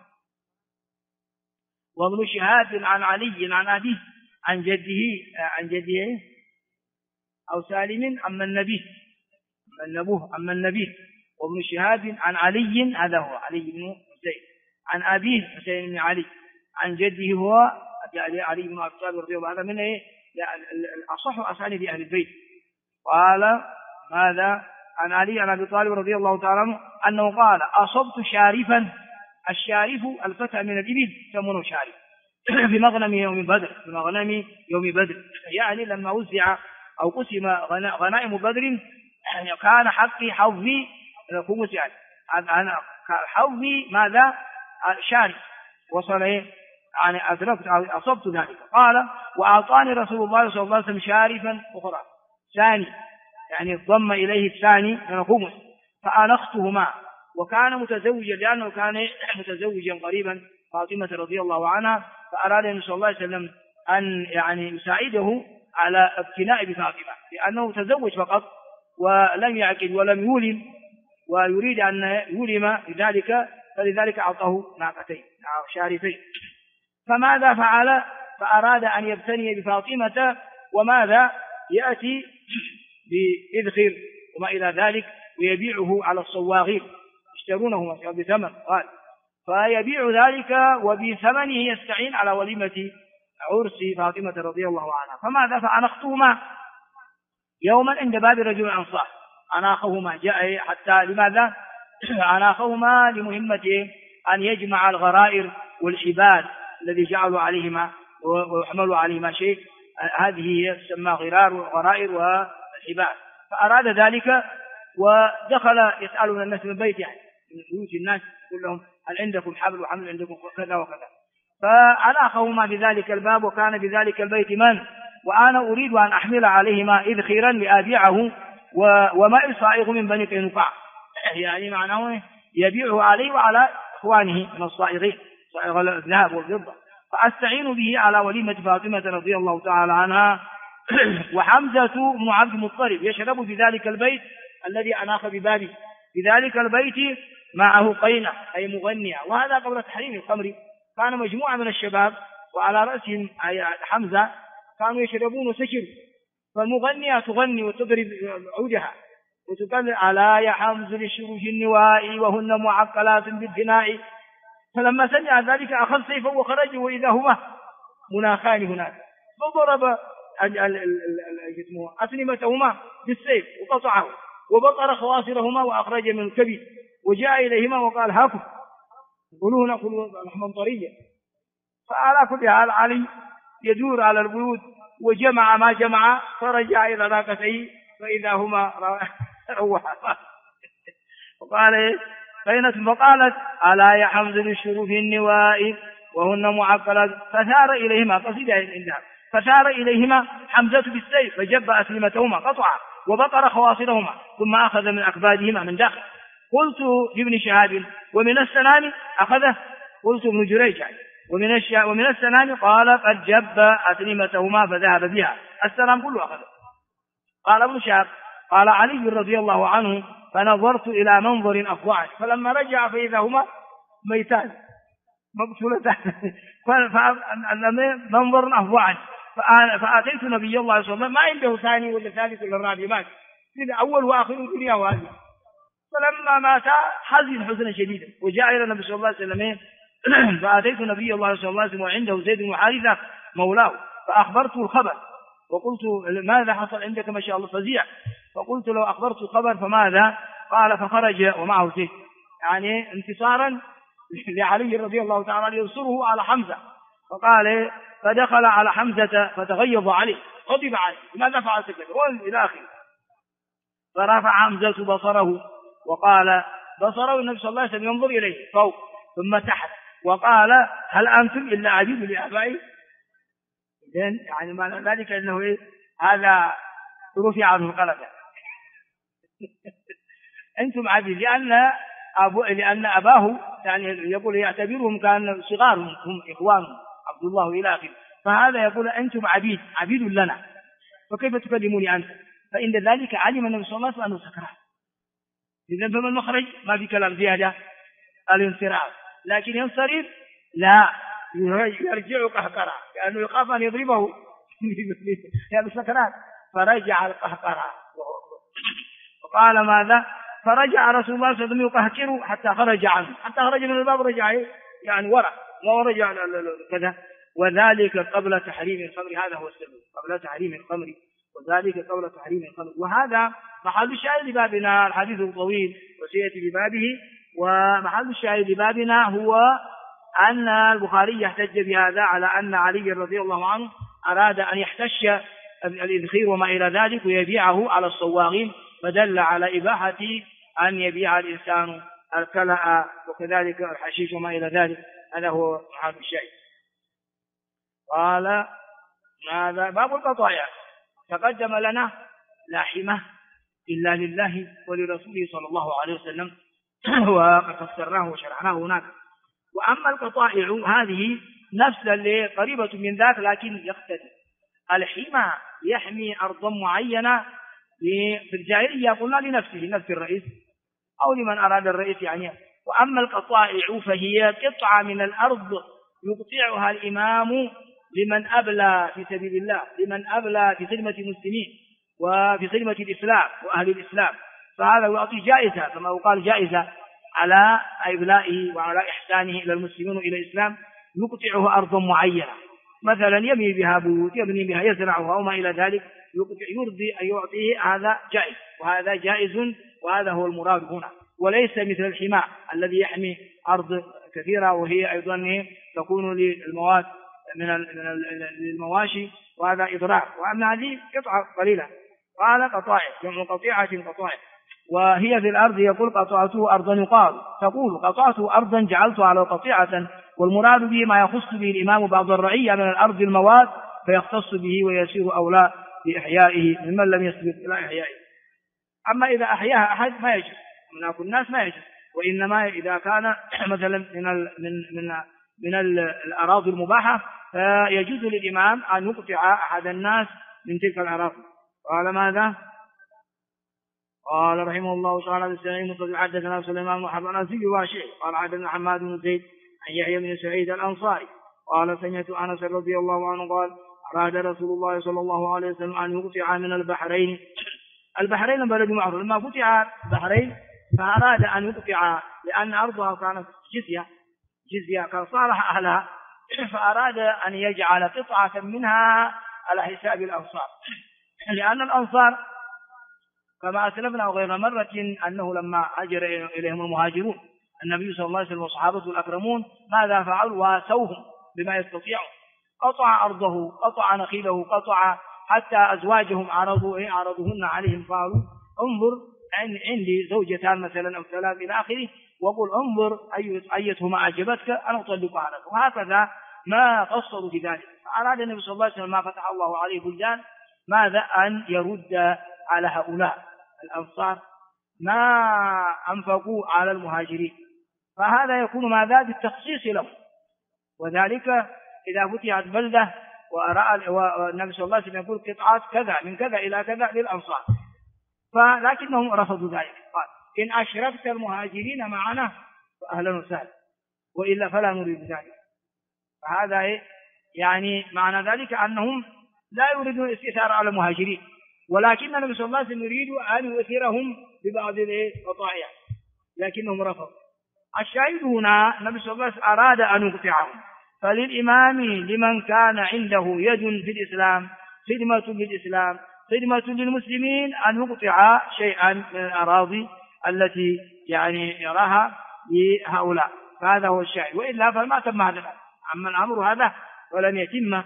وابن شهاب عن علي عن أبيه عن جده أو سالم أما النبي وابن شهاب عن علي هذا هو علي بن حسين عن أبيه حسين بن علي عن جده هو علي بن أبي طالب رضي الله عنه. هذا من الأصح أسانيد أهل البيت. قال ماذا عن علي عن أبي طالب رضي الله تعالى عنه أنه قال أصبت شارفا. الشارف الفتى من الإبل يسمونه شارف في مغنم يوم بدر يعني لما وزع أو قسم غنائم بدر كان حقي حظي خمس يعني أنا حظي ماذا شارف وصل يعني أصبت ذلك. قال وأعطاني رسول الله صلى الله عليه وسلم شارفا أخرى ثاني يعني ضم إليه الثاني من خمس فأنختهما وكان متزوجا لأنه كان متزوجا قريبا فاطمة رضي الله عنها فأراد النبي صلى الله عليه وسلم أن يعني يساعده على ابتناء بفاطمة لأنه تزوج فقط ولم يعقد ولم يولم ويريد أن يولم لذلك فلذلك أعطاه ناقتين أو شارفين. فماذا فعل؟ فأراد أن يبتني بفاطمة وماذا يأتي بإذخر وما إلى ذلك ويبيعه على الصواغير يشترونه بثمن قال فيبيع ذلك وبثمنه يستعين على وليمة عرس فاطمة رضي الله عنها. فماذا فأنختهما يوما عند باب رجل أنصار أناخهما جاء حتى لماذا أناخهما لمهمة أن يجمع الغرائر والحبال الذي جعلوا عليهما ويحملوا عليهما شيء هذه تسمى غرائر والحبال. فأراد ذلك ودخل يسألون الناس من البيت يعني من بيوت الناس يقول لهم هل عندكم حبل وحمل عندكم كذا وكذا. فأناخهما بذلك الباب وكان بذلك البيت من وأنا أريد أن أحمل عليهما إذخيرا لأبيعه وماء صائغ من بني قينقاع، يعني معناه يبيعه عليه وعلى إخوانه من الصائغين، صائغ الذهب والفضة، فأستعين به على وليمة فاطمة رضي الله تعالى عنها. وحمزة بن عبد المطلب يشرب في ذلك البيت الذي أناخ ببابه، في ذلك البيت معه قينة أي مغنية، وهذا قبل تحريم الخمر. كان مجموعة من الشباب وعلى رأسهم حمزة كانوا يشربون وسكروا، فالمغنية تغني وتضرب عودها وتقول ألا يا حمز للشروج النواء وهن معقلات بالبناء. فلما سمع ذلك أخذ سيفه وخرج وإذا هما مناخان هناك، فضرب أسلمتهما بالسيف وقطعه وبطر خواصرهما وأخرج من الكبد وجاء إليهما وقال هاكم قلوا نأكل لحما طريا. فعلى كل حال علي يدور على البيوت وجمع ما جمع، فرجع إلى ناقته فإذا هما روحا. وقال قينة فقالت ألا يا حمز للشروف النواء وهن معقلات، فثار إليهما قصيدة عندها، فثار إليهما حمزة بالسيف فجب أسلمتهما قطعا وبطر خواصرهما ثم أخذ من أكبادهما من داخل. قلت لابن شهاب ومن السنان أخذه، قلت ابن جريج ومن السنان قال قد جب أسلمتهما فذهب بها، السلام كله أخذه. قال ابن شهاب قال علي رضي الله عنه فنظرت إلى منظر أفظعني، فلما رجع فإذا هما ميتان مقتولتان منظر أفظعني، فأتيت نبي الله صلى الله عليه وسلم ما عنده ثاني ولا ثالث ولا رابع، مات أول وآخر الدنيا وآخر. فلما مات حزن حزنا شديدا وجاء إلى النبي صلى الله عليه وسلم فأتيت نبي الله صلى الله عليه وسلم وعنده زيد بن حارثة مولاه، فأخبرته الخبر وقلت ماذا حصل عندك ما شاء الله فزيع، فقلت له أخبرت الخبر فماذا؟ قال فخرج ومعه سيف، يعني انتصارا لعلي رضي الله تعالى ينصره على حمزة. فقال فدخل على حمزة فتغيظ عليه غضب عليه ماذا فعلت كذا إلى آخره. فرفع حمزة بصره وقال بصره النبي صلى الله عليه وسلم ينظر إليه فوق ثم تحت وقال هل أنتم إلا عبيد لآبائي؟ يعني معنى ذلك أنه هذا رفع عنه القلم أنتم عبيد، لأن أباه يعني يقول يعتبرهم كان صغارهم هم إخوانهم عبد الله إلى آخره، فهذا يقول أنتم عبيد لنا فكيف تكلموني أنت؟ فإن ذلك علم النبي صلى الله عليه وسلم أنه سكران، إذن فما المخرج؟ ما في كلام زيادة الانصراف، لكن ينصرف لا يرجع قهقرة لأنه يخاف أن يضربه يعني سكران، فرجع القهقرة وقال ماذا؟ فرجع رسول الله صلى الله عليه وسلم يقهقره حتى خرج عنه، حتى خرج من الباب رجع يعني وراء ورجع كذا، وذلك قبل تحريم الخمر. هذا هو السبب قبل تحريم الخمر، وذلك قبل تحريم الخمر. وهذا محل الشاهد لبابنا، الحديث الطويل وسيأتي ببابه، ومحل الشاهد لبابنا هو أن البخاري يحتج بهذا على أن علي رضي الله عنه أراد أن يحتش الإذخير وما إلى ذلك ويبيعه على الصواغين، فدل على إباحة أن يبيع الإنسان الكلأ وكذلك الحشيش وما إلى ذلك. هذا هو محل الشاهد. قال ماذا؟ باب القطايع. تقدم لنا لا حمى إلا لله ولرسوله صلى الله عليه وسلم وقد فسرناه وشرعناه هناك. وأما القطائع هذه نفس اللي قريبة من ذاك لكن يختلف. الحمى يحمي أرضا معينة في الجاهلية قلنا لنفسه نفس الرئيس أو لمن أراد الرئيس يعني. وأما القطائع فهي قطعة من الأرض يقطعها الإمام لمن أبلى في سبيل الله، لمن أبلى في خدمة المسلمين وفي خدمة الإسلام وأهل الإسلام، فهذا يعطي جائزة كما يقال جائزة على إبلائه وعلى إحسانه إلى المسلمين وإلى الإسلام، يقطعه أرضا معينة مثلا يبني بها بيوت يبني بها يزرعها وما إلى ذلك، يرضي أن يعطيه هذا جائز، وهذا جائز وهذا هو المراد هنا، وليس مثل الحماء الذي يحمي أرض كثيرة وهي أيضا تكون للمواد من المواشي وهذا إضرار. وأما هذه قطعة قليلة. قال قطائع جمع قطيعة قطائع، وهي في الأرض يقول قطعته أرضا يقال، تقول قطعته أرضا جعلتها على قطيعة، والمراد به ما يخص به الإمام بعض الرعية من الأرض المواد فيختص به ويسير أولى بإحيائه ممن لم يسبق إلى إحيائه. أما إذا أحياها أحد ما يجوز، من أكل الناس ما يجوز، وإنما إذا كان مثلا من الأراضي المباحة فيجوز للإمام أن يقطع أحد الناس من تلك الأراضي. قال ماذا؟ قال رحمه الله تعالى بالسعيد حدثنا سليمان بن حرب الأنسي واشعري قال حدثنا حماد بن زيد عن يحيى بن سعيد الأنصاري قال سمعت أنس رضي الله عنه قال أراد رسول الله صلى الله عليه وسلم أن يقطع من البحرين. البحرين بلد معروف، لما قطع البحرين فأراد أن يقطع لأن أرضها كانت جزية كان صالح أهلها، فأراد أن يجعل قطعة منها على حساب الأنصار، لأن الأنصار كما أسلفنا وغير مرة أنه لما هاجر إليهم المهاجرون النبي صلى الله عليه وسلم وصحابته الأكرمون ماذا فعلوا؟ واسوهم بما يستطيعون، قطع أرضه، قطع نخيله، قطع حتى أزواجهم عرضوهن عليهم، قالوا انظر عندي زوجتان مثلا أو ثلاث إلى آخره، وقل انظر أيتهما أعجبتك أنا أطلقها لك، وهكذا ما قصروا في ذلك. فأراد النبي صلى الله عليه وسلم ما فتح الله عليه بلدان ماذا أن يرد على هؤلاء الأنصار ما أنفقوا على المهاجرين، فهذا يكون ماذا بالتخصيص له. وذلك إذا فتحت بلدة والنبي صلى الله عليه وسلم يقول قطعات كذا من كذا إلى كذا للأنصار، فلكنهم رفضوا ذلك، قال إن أشركت المهاجرين معنا فأهلا وسهلا، وإلا فلا نريد ذلك. فهذا يعني معنى ذلك أنهم لا يريدون الاستئثار على المهاجرين، ولكن النبي صلى الله عليه وسلم يريد أن يؤثرهم ببعض القطايع، لكنهم رفضوا. الشاهد هنا النبي صلى الله عليه وسلم أراد أن يقطعهم، فللإمام لمن كان عنده يد في الإسلام خدمة للإسلام خدمة للمسلمين أن يقطع شيئا من الأراضي التي يعني يراها لهؤلاء، فهذا هو الشاهد، وإلا فما تم هذا. أما الأمر هذا ولن يتم.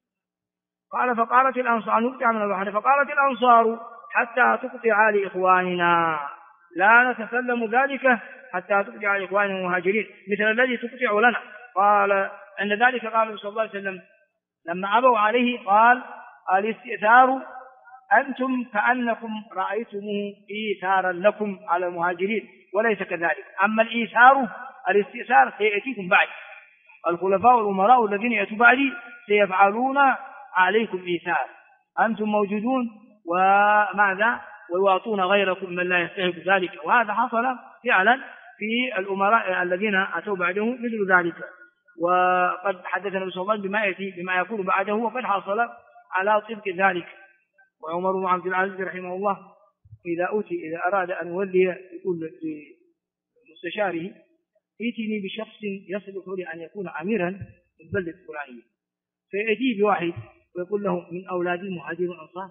قال فقالت الأنصار نقطع من البحر، فقالت الأنصار حتى تقطع لإخواننا لا نتسلم ذلك حتى تقطع لإخواننا المهاجرين مثل الذي تقطع لنا. قال عند ذلك قال صلى الله عليه وسلم لما أبوا عليه قال الاستئثار أنتم كأنكم رأيتموه إيثارا لكم على المهاجرين وليس كذلك، أما الإيثار الاستئثار سيأتيكم بعد، الخلفاء والأمراء الذين يأتوا بعدي سيفعلون عليكم إيثار، أنتم موجودون وماذا ويعطون غيركم من لا يستحق ذلك، وهذا حصل فعلا في الأمراء الذين أتوا بعدهم مثل ذلك. وقد حدث النبي صلى الله عليه وسلم بما يكون بعده وقد حصل على طبق ذلك. وعمر بن عبد العزيز رحمه الله إذا أراد أن يولي يقول لمستشاره ائتني بشخص يصلح لأن يكون أميرا في البلدة الفلانية، فيأتي بواحد ويقول له من أولاد المهاجرين والأنصار،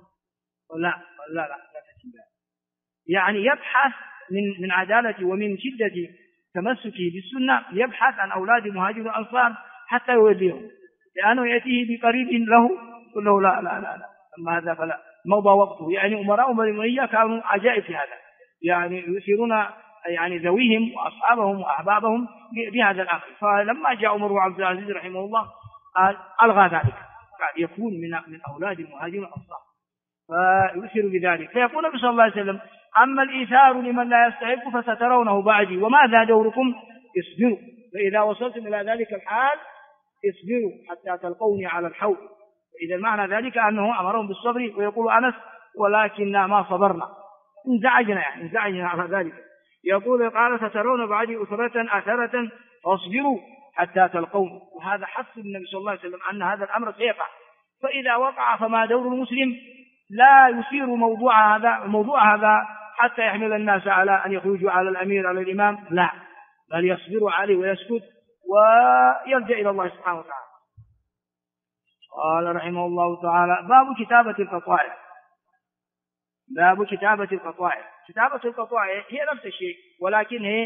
لا تتبع، يعني يبحث من عدالة ومن شدة تمسكه بالسنة يبحث عن أولاد المهاجرين والأنصار حتى يوليهم، لأنه يأتيه بقريب له يقول له لا أما هذا فلا مضى وقته. يعني أمراء بني أمية كانوا عجائب في هذا، يعني يثيرون يعني ذويهم وأصحابهم وأحبابهم بهذا الأمر. فلما جاء عمر بن عبد العزيز رحمه الله ألغى ذلك، قال يكون من أولاد المهاجرين والأنصار فيؤثر بذلك. فيقول النبي صلى الله عليه وسلم أما الإيثار لمن لا يستحق فسترونه بعدي، وماذا دوركم؟ اصبروا، فإذا وصلتم إلى ذلك الحال اصبروا حتى تلقوني على الحوض. إذا معنى ذلك أنه أمرهم بالصبر، ويقول أنس ولكننا ما صبرنا، انزعجنا على ذلك. يقول قال سترون بعدي أثرة فاصبروا حتى تلقوني، وهذا حث النبي صلى الله عليه وسلم أن هذا الأمر سيقع، فإذا وقع فما دور المسلم؟ لا يثير موضوع هذا حتى يحمل الناس على أن يخرجوا على الأمير على الإمام، لا، بل يصبروا عليه ويسكت ويرجع إلى الله سبحانه وتعالى. قال رحمه الله تعالى باب كتابة القطائع. كتابة القطائع هي نفس الشيء، ولكن هي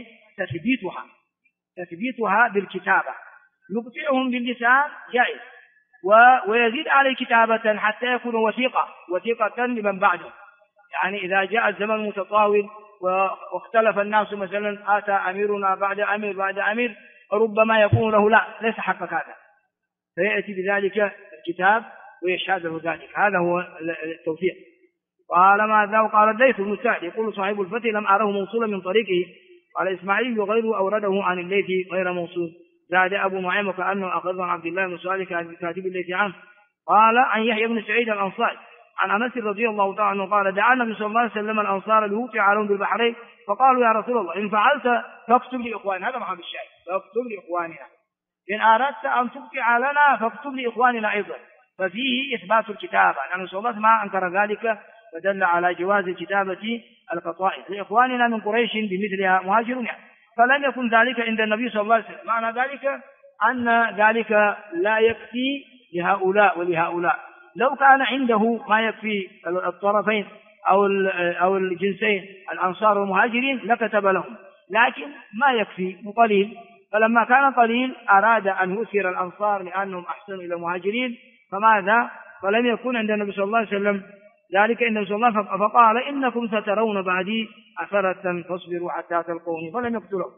تثبيتها بالكتابة. يقطعهم باللسان جائز، ويزيد عليه كتابة حتى يكون وثيقة لمن بعده. يعني إذا جاء الزمن متطاول واختلف الناس، مثلا آتى أميرنا بعد أمير ربما يكون له لا ليس حق هذا، فيأتي بذلك الكتاب ويشهد له ذلك. هذا هو التوفيق. قال ماذا؟ وقال الليث بن سعد يقول صاحب الفتح لم أره موصولا من طريقه. قال إسماعيل وغيره أورده عن الليث غير موصول. زاد أبو نعيم وكأنه أخذ عن عبد الله بن صالح كاتب الليث عنه. قال عن يحيى بن سعيد الأنصاري عن أنس رضي الله تعالى عنه قال دعا النبي صلى الله عليه وسلم الأنصار ليوقع عليهم بالبحرين فقالوا يا رسول الله إن فعلت فاكتب لإخواننا. هذا محل الشاهد، فاكتب لإخواننا. إن أردت أن توقع لنا فاكتب لإخواننا أيضا. ففيه إثبات الكتابة، لأن صلى الله عليه وسلم ما أنكر ذلك، فدل على جواز الكتابة القطائف لإخواننا من قريش بمثلها مهاجرون. فلم يكن ذلك عند النبي صلى الله عليه وسلم. معنى ذلك أن ذلك لا يكفي لهؤلاء ولهؤلاء. لو كان عنده ما يكفي الطرفين أو الجنسين الأنصار والمهاجرين لكتب لهم، لكن ما يكفي قليل. فلما كان قليل أراد أن يؤثر الأنصار لأنهم أحسنوا إلى المهاجرين، فماذا؟ فلم يكن عند النبي صلى الله عليه وسلم ذلك. النبي صلى الله عليه وسلم فقال إنكم سترون بعدي أثرة فاصبروا حتى تلقوني، فلم يقتلوا.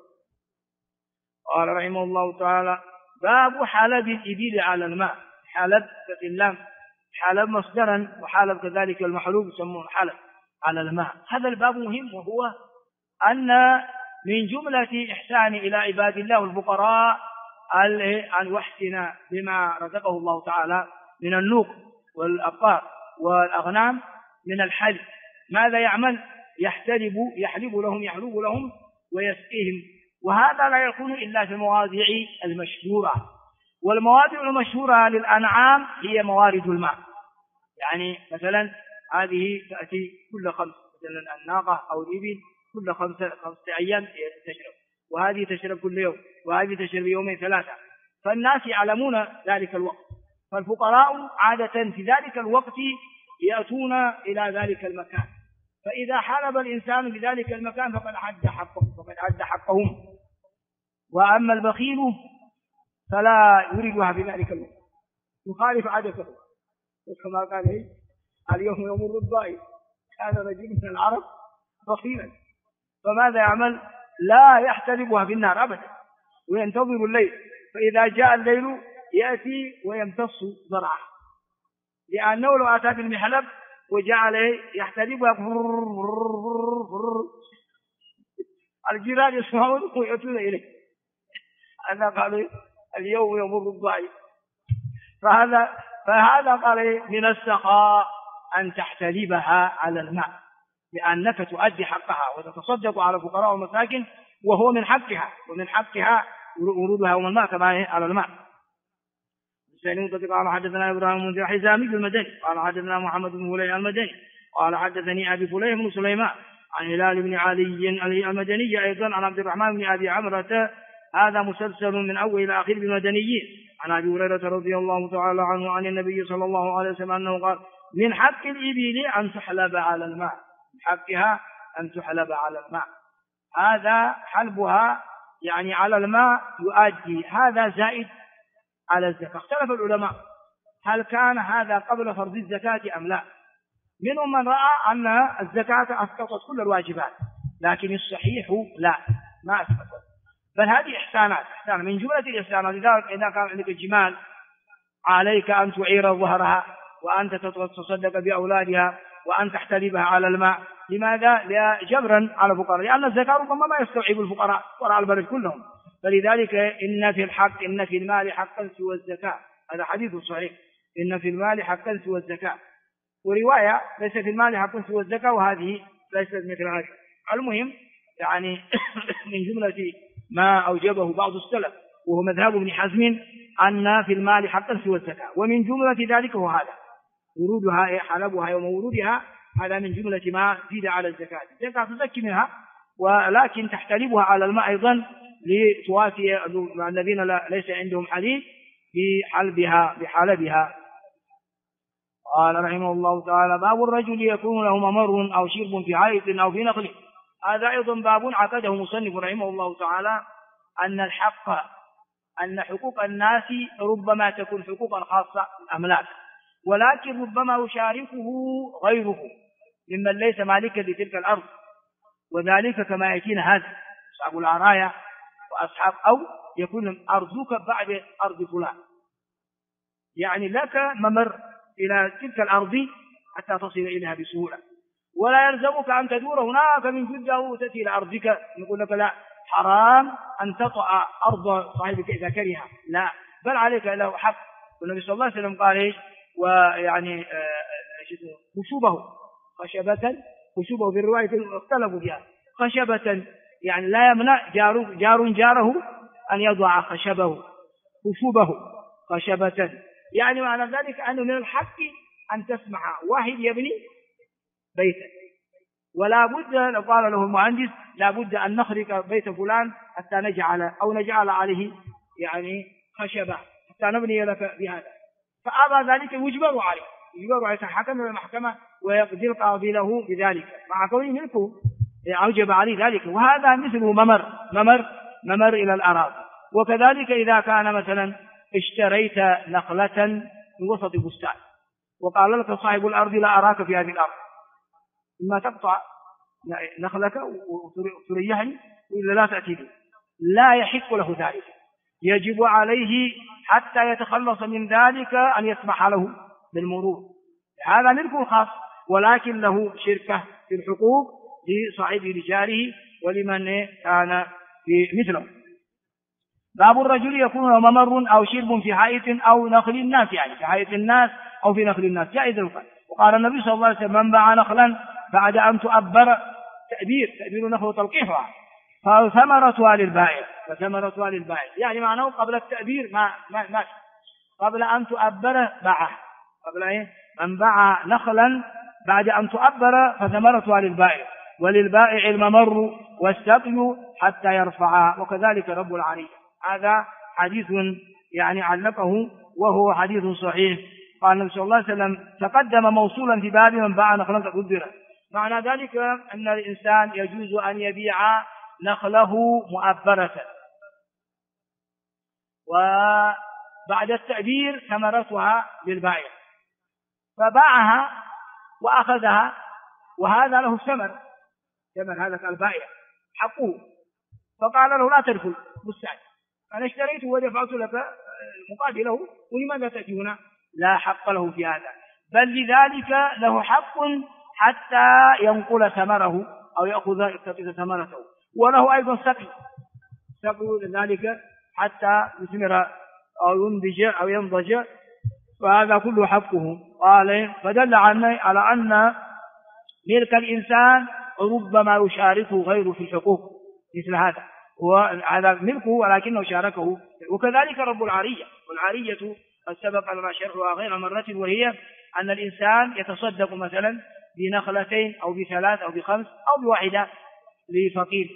قال رحمه الله تعالى باب حلب الإبل على الماء. حلب كاللام، حلب مصدرا، وحلب كذلك المحلوب يسمونه حلب على الماء. هذا الباب مهم، وهو أن من جملة إحسان إلى عباد الله والفقراء أن يحسن بما رزقه الله تعالى من النوق والأبقار والأغنام من الحلب. ماذا يعمل؟ يحلب لهم ويسقيهم. وهذا لا يكون إلا في المواضع المشهورة، والمواضع المشهورة للأنعام هي موارد الماء. يعني مثلا هذه تأتي كل خمس، مثلا الناقة أو الإبل كل خمسة أيام تشرب، وهذه تشرب كل يوم، وهذه تشرب يومين ثلاثة. فالناس يعلمون ذلك الوقت، فالفقراء عادة في ذلك الوقت يأتون إلى ذلك المكان، فإذا حلب الإنسان بذلك المكان فقد أدى حقهم. وأما البخيل فلا يريدها بذلك الوقت، يخالف عادته. كما قال اليوم يمر الضائف كان رجل من العرب بخيلا، فماذا يعمل؟ لا يحتلبها في النار أبدا، وينتظر الليل، فإذا جاء الليل يأتي ويمتص ذرعه، لأنه لو أتى بالمحلب وجعل يحتلبها الجيران يسمعون ويأتون إليه. أنا قال اليوم يمر الضائف. فهذا قال من السخاء أن تحتلبها على الماء، لأنك تؤدي حقها وتتصدق على الفقراء والمساكين، وهو من حقها ورودها يوم الماء كما هي على الماء. قال حدثنا إبراهيم بن حزامي المدني قال حدثنا محمد بن فليح المدني قال حدثني أبي فليح بن سليمان عن هلال بن علي المدني أيضا عن عبد الرحمن بن أبي عمرة. هذا مسلسل من أول إلى آخر بمدنيين. عن أبي هريرة رضي الله تعالى عنه عن النبي صلى الله عليه وسلم أنه قال من حق الإبل أن تحلب على الماء، من حقها أن تحلب على الماء. هذا حلبها يعني على الماء يؤدي، هذا زائد على الزكاة. اختلف العلماء هل كان هذا قبل فرض الزكاة أم لا. منهم من رأى أن الزكاة أسقطت كل الواجبات، لكن الصحيح لا، ما أسقطت، بل هذه إحسانات من جملة الإحسانات. لذلك إذا كان عندك الجمال عليك أن تعير ظهرها، وأن تتصدق بأولادها، وأن تحتلبها على الماء. لماذا؟ جبرا على الفقراء، لأن الزكاة ربما ما يستوعب الفقراء وراء البلد كلهم. فلذلك إن في المال حقا سوى الزكاة، هذا حديث صحيح، إن في المال حقا سوى الزكاة. ورواية ليس في المال حقا سوى الزكاة، وهذه ليست مثل هذا. المهم يعني من جملة ما أوجبه بعض السلف وهو مذهب ابن حزم أن في المال حقا سوى الزكاة، ومن جملة ذلك هو هذا ورودها حلبها يوم ورودها، هذا من جملة ما زيد على الزكاة. الزكاة تزكي منها، ولكن تحتلبها على الماء أيضا لتوافي الذين ليس عندهم حليب بحلبها. قال رحمه الله تعالى باب الرجل يكون له ممر أو شرب في عيط أو في نخل. هذا أيضا باب عقده مصنف رحمه الله تعالى أن حقوق الناس ربما تكون حقوقا خاصة الأملاك، ولكن ربما يشاركه غيره ممن ليس مالكا لتلك الأرض، وذلك كما يأتينا هذا أصحاب العرايا وأصحاب، أو يكون أرضك بعد أرض فلان، يعني لك ممر إلى تلك الأرض حتى تصل إليها بسهولة، ولا يلزمك أن تدور هناك من جدة وتأتي إلى أرضك. نقول لك لا، حرام أن تطأ أرض صاحبك إذا كره، لا، بل عليك له حق. والنبي صلى الله عليه وسلم قال إيش؟ ويعني خشبة في الرواية اختلفوا فيها، خشبة يعني لا يمنع جاره أن يضع خشبه خشبة، يعني معنى ذلك أنه من الحق أن تسمح واحد يبني بيتا، ولا بد لو قال له المهندس لا بد أن نخرق بيت فلان حتى نجعل عليه يعني خشبة حتى نبني لك بهذا، فأبى ذلك يجبر عليه يتحكم إلى المحكمة ويقضي القاضي له بذلك مع كونه ملكه أوجب عليه ذلك. وهذا مثله ممر إلى الأراضي. وكذلك إذا كان مثلا اشتريت نخلة من وسط بستان وقال لك صاحب الأرض لا أراك في هذه الأرض، إما تقطع نخلك وتريحني وإلا لا تأتي لي، لا يحق له ذلك، يجب عليه حتى يتخلص من ذلك أن يسمح له بالمرور. هذا ملك خاص، ولكن له شركة في الحقوق لصاحب رجاله ولمن كان في مثله. باب الرجل يكون له ممر أو شرب في حائط أو نخل الناس، يعني في حائط الناس أو في نخل الناس جائز القتل. وقال النبي صلى الله عليه وسلم من باع نخلا بعد أن تؤبر، تأبير نخل تلقيحها، فثمرتها للبائع، يعني معناه قبل التأبير ما قبل أن تؤبر باعه، من باع نخلا بعد أن تؤبر فثمرتها للبائع، وللبائع الممر والسقي حتى يرفعها، وكذلك رب العرية. هذا حديث يعني علقه وهو حديث صحيح. قال النبي صلى الله عليه وسلم تقدم موصولا في باب من باع نخلا تقدر، معنى ذلك أن الإنسان يجوز أن يبيع نخله مؤبرة، وبعد التأبير ثمرتها للبائع، فباعها وأخذها، وهذا له ثمن هذا البائع حقه، فقال له لا تدخل بستان، أنا اشتريته ودفعت لك مقابله ولماذا تأتي هنا؟ لا حق له في هذا، بل لذلك له حق حتى ينقل ثمره أو يأخذ ثمرته، وله أيضا سقي ذلك حتى يثمر أو ينضج، فهذا كله حقه. قال فدل على أن ملك الإنسان ربما يشاركه غيره في الحقوق مثل هذا، وهذا ملكه ولكنه شاركه. وكذلك رب العرية، والعرية قد سبق لنا شرحها غير مرة، وهي أن الإنسان يتصدق مثلا بنخلتين أو بثلاث أو بخمس أو بواحدة لفقير،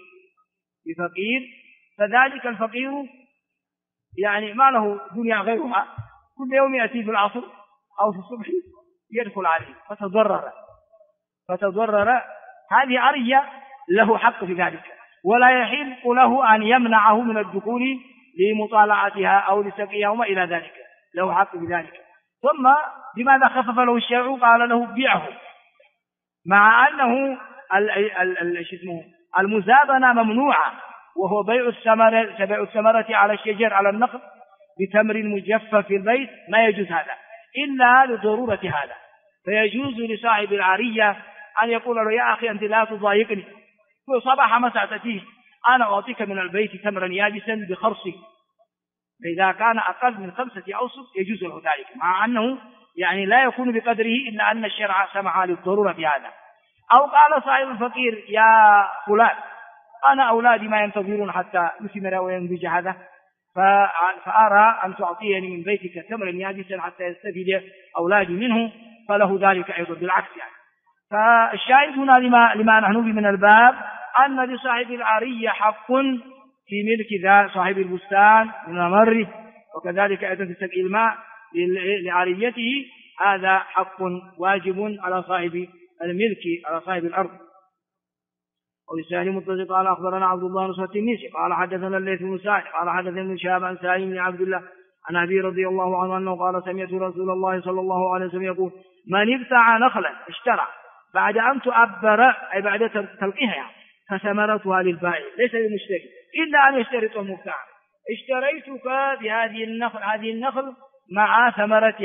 فذلك الفقير يعني ما له دنيا غيرها، كل يوم يأتي في العصر أو في الصبح يدخل عليه فتضرر، هذه عرية له حق في ذلك، ولا يحق له أن يمنعه من الدخول لمطالعتها أو لسقيها وما إلى ذلك، له حق في ذلك. ثم لماذا خفف له الشرع؟ قال له بيعه، مع أنه المزابنة ممنوعة، وهو بيع الثمرة على الشجر على النخل بتمر مجفف في البيت، ما يجوز هذا إلا لضرورة هذا، فيجوز لصاحب العرية أن يقول له يا أخي أنت لا تضايقني، صباح مساء تأتيه أنا أعطيك من البيت تمرا يابسا بخرصي، فإذا كان أقل من 5 أوسق يجوز له ذلك، مع أنه يعني لا يكون بقدره إلا أن الشرع سمح للضرورة في هذا. أو قال صاحب الفقير يا فلان أنا أولادي ما ينتظرون حتى يثمر وينضج هذا، فأرى أن تعطيني من بيتك تمرا يابسا حتى يستفيد أولادي منه، فله ذلك أيضا بالعكس يعني. فالشاهد هنا لما نحن به من الباب أن لصاحب العرية حق في ملك ذا صاحب البستان من ممره، وكذلك أيضا في سقي الماء لعريته، هذا حق واجب على صاحب الملك على صاحب الأرض. ولسان متصل قال أخبرنا عبد الله نصر التنيسي قال حدثنا الليث بن سعد قال حدثنا ابن شهاب عن سالم بن عبد الله عن أبي رضي الله عنه أنه قال سمعت رسول الله صلى الله عليه وسلم يقول من ابتاع نخلا اشترى بعد أن تؤبر أي بعد تلقيها يعني فثمرتها للبائع ليس للمشتري إلا أن يشترط المبتاع، اشتريتك بهذه النخل مع ثمرتها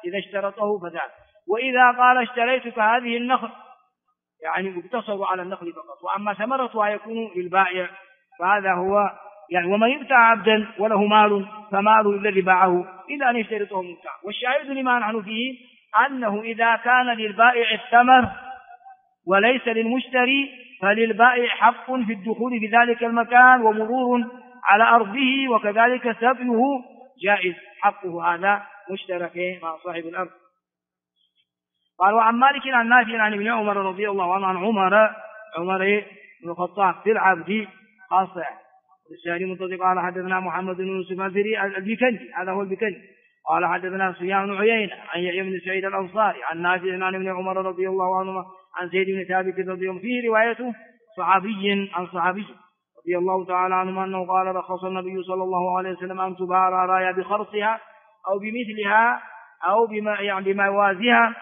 إذا اشترطه فذاك. وإذا قال اشتريتك هذه النخل يعني مقتصر على النخل فقط، وأما ثمرتها يكون للبائع فهذا هو يعني ومن يبتاع عبدا وله مال فماله الذي باعه إلا أن يشترطه مبتاع. والشاهد لما نحن فيه أنه إذا كان للبائع الثمر وليس للمشتري فللبائع حق في الدخول في ذلك المكان ومرور على أرضه، وكذلك سبيه جائز، حقه هذا مشترك مع صاحب الأرض. قال وعن مالك عن نافع عن ابن عمر رضي الله عنه عن عمر بن الخطاب في العبد خاصة. الشاهد منطلق قال حدثنا محمد بن يوسف البكندي، هذا هو البكندي، قال حدثنا سفيان بن عيينة عن يحيى بن سعيد الأنصاري عن نافع عن ابن عمر رضي الله عنهما عن زيد بن ثابت رضي الله عنه، فيه روايته صحابي عن صحابي رضي الله تعالى عنه أنه قال رخص النبي صلى الله عليه وسلم أن تباع العرايا بخرصها أو بمثلها أو بما يعني بما يوازيها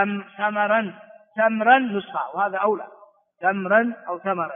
ثمرا نسخة، وهذا أولى، ثمرا أو ثمرا.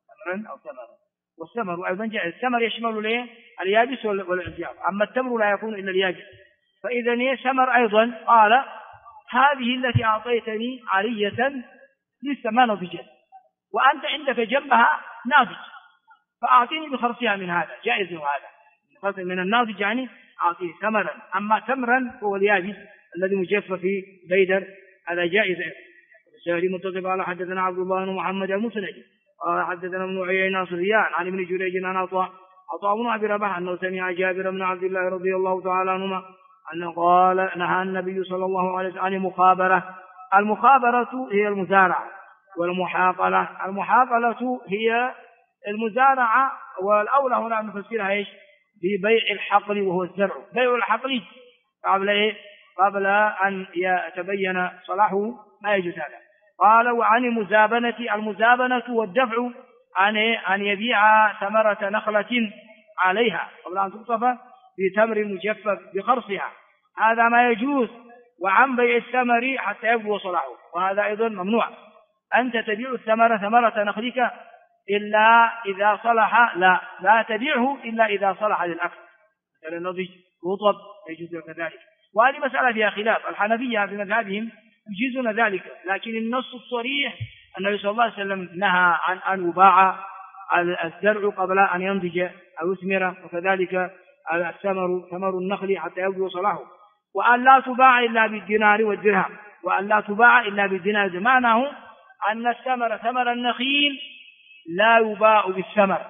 والثمر أيضا جائز، الثمر يشمل له اليابس والإعجاب، أما التمر لا يكون إلا اليابس. فإذا ثمر أيضا قال هذه التي أعطيتني عارية لسه ما نضجت وأنت عندك جنبها ناضج فأعطيني بخرصها من هذا، جائز هذا من الناضج يعني أعطيه ثمرا. أما تمرا هو اليابس الذي مجف في بيدر هذا جائز. الشاهد متصل قال حدثنا عبد الله بن محمد المسندي قال حدثنا ابن عيينة سفيان عن ابن جريج عن عطاء بن أبي رباح أنه سمع جابر بن عبد الله رضي الله تعالى عنهما أنه قال نهى النبي صلى الله عليه وسلم عن المخابرة. المخابرة هي المزارعة، والمحاقلة المحاقلة هي المزارعة، والأولى هنا أن نفسرها إيش ببيع الحقل وهو الزرع. بيع الحقل قبل أن يتبين صلاحه ما يجوز هذا. قال وعن المزابنة والدفع أن يبيع ثمرة نخلة عليها قبل أن تقطف بتمر مجفف بخرصها، هذا ما يجوز. وعن بيع الثمر حتى يبدو صلاحه، وهذا أيضا ممنوع. أنت تبيع ثمرة نخلك إلا إذا صلح، لا تبيعه إلا إذا صلح للأكل، مثل النضج رطب يجوز كذلك. وهذه مسألة فيها خلاف، الحنفية في مذهبهم يجيزون ذلك، لكن النص الصريح النبي صلى الله عليه وسلم نهى عن أن يباع الزرع قبل أن ينضج أو يثمر، وكذلك ثمر النخل حتى يبدو صلاحه، وأن لا تباع إلا بالدينار والدرهم، وأن لا تباع إلا بالدينار. معناه أن الثمر ثمر النخيل لا يباع بالثمر،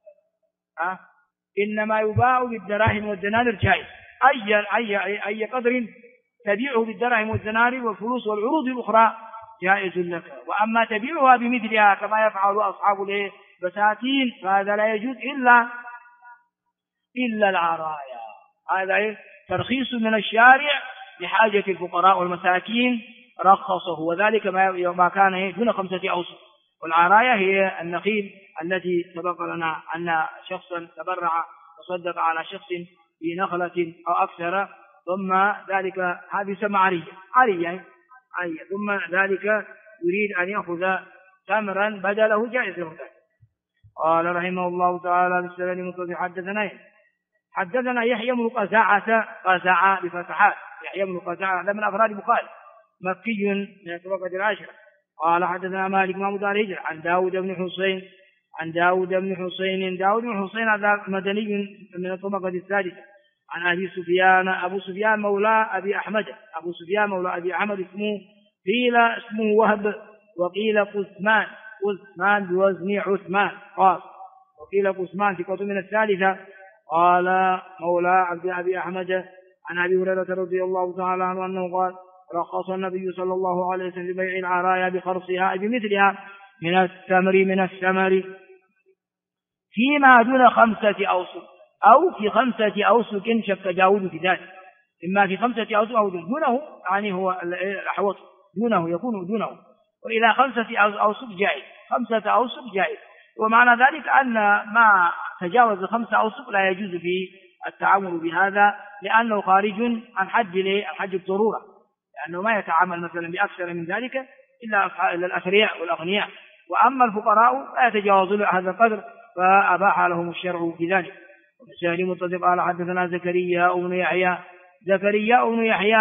إنما يباع بالدراهم والدنانير جائز، أي قدر تبيعه بالدراهم والدنانير والفلوس والعروض الأخرى جائز لك. وأما تبيعها بمثلها كما يفعل أصحاب البساتين فهذا لا يجوز إلا العرايا. هذا ترخيص من الشارع لحاجة الفقراء والمساكين رخصه، وذلك ما كان دون 5 أوسق. والعرايا هي النخيل التي سبق لنا أن شخصا تبرع وصدق على شخص في نخلة أو أكثر، ثم ذلك هذه يسمى عرية، ثم ذلك يريد أن يأخذ ثمرا بدله جائز له ذلك. قال رحمه الله تعالى بالسند المتصل حدثنا يحيى بن قزعة بفتحات، يحيى بن قزعة هذا من أفراد البخاري، مكي من الطبقة العاشرة. قال حدثنا مالك محمود بن الهجر عن داود بن حسين هذا مدني من الطبقة السادسة. عن أبو سفيان مولى أبي أحمد اسمه وهب، وقيل قزمان بوزن عثمان قال، وقيل قزمان ثقة من الثالثة. قال مولى أبي أحمد عن أبي هريرة رضي الله تعالى عنه أنه قال رخص النبي صلى الله عليه وسلم ببيع العرايا بخرصها بمثلها من الثمر فيما دون 5 أوسق أو في 5 أوسق، شك داود في ذلك، إما في 5 أوسق أو دونه، يعني هو الأحوط دونه يكون دونه، وإلى 5 أوسق جائز، 5 أوسق جائز. ومعنى ذلك أن ما تجاوز 5 أوسق لا يجوز في التعامل بهذا، لأنه خارج عن حد الضرورة، لأنه ما يتعامل مثلا بأكثر من ذلك إلا الأثرياء والأغنياء، وأما الفقراء لا يتجاوزون هذا القدر، فأباح لهم الشرع في ذلك. ومسائل متصل قال حدثنا زكريا بن يحيى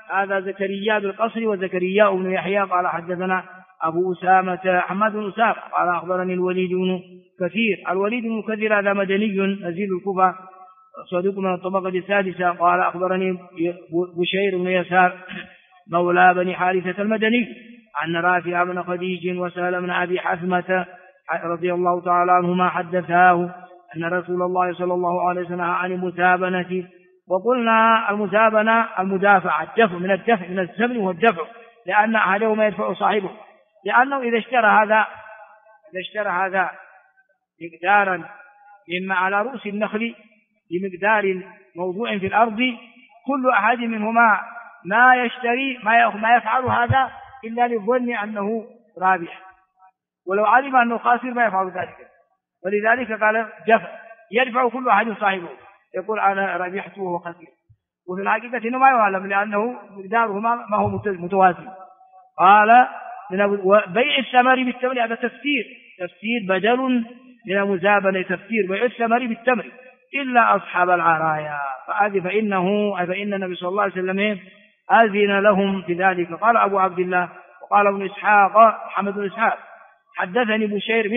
هذا زكريا بالقصر وزكريا بن يحيى قال حدثنا أبو أسامة حماد بن أسامة قال أخبرني الوليد بن كثير. الوليد بن كثير هذا مدني نزيل الكوفة صدوق من الطبقة السادسة. قال أخبرني بشير بن يسار مولى بني حارثة المدني أن رافع بن خديج وسهل بن أبي حثمة رضي الله تعالى عنهما حدثاه أن رسول الله صلى الله عليه وسلم عن المزابنة. وقلنا المزابنة المدافع الدفع من الدفع من الزمن والدفع، لأن أحدهما يدفع صاحبه، لأنه إذا اشترى هذا مقدارا مما على رؤوس النخل بمقدار موضوع في الأرض، كل أحد منهما ما يشتري ما يفعل هذا إلا للظن أنه رابح، ولو علم أنه خاسر ما يفعل ذلك. ولذلك قال دفع يدفع كل أحد صاحبه، يقول أنا ربحت وهو خسير، وفي الحقيقة إنه ما يعلم لأنه مقداره ما هو متوازن. قال بيع الثمر بالتمر هذا تفسير بدل من المزابنة، تفسير بيع الثمر بالتمر إلا أصحاب العرايا فإن النبي صلى الله عليه وسلم أذن لهم في ذلك. قال أبو عبد الله وقال ابن إسحاق محمد بن إسحاق حدثني بشير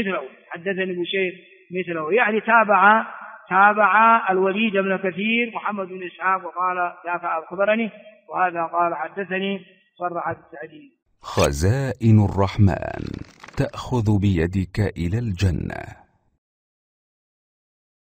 مثله يعني تابع الوليد بن كثير محمد بن إسحاق وقال دافع أخبرني، وهذا قال حدثني صرح بالتعديل. خزائن الرحمن تأخذ بيدك إلى الجنة.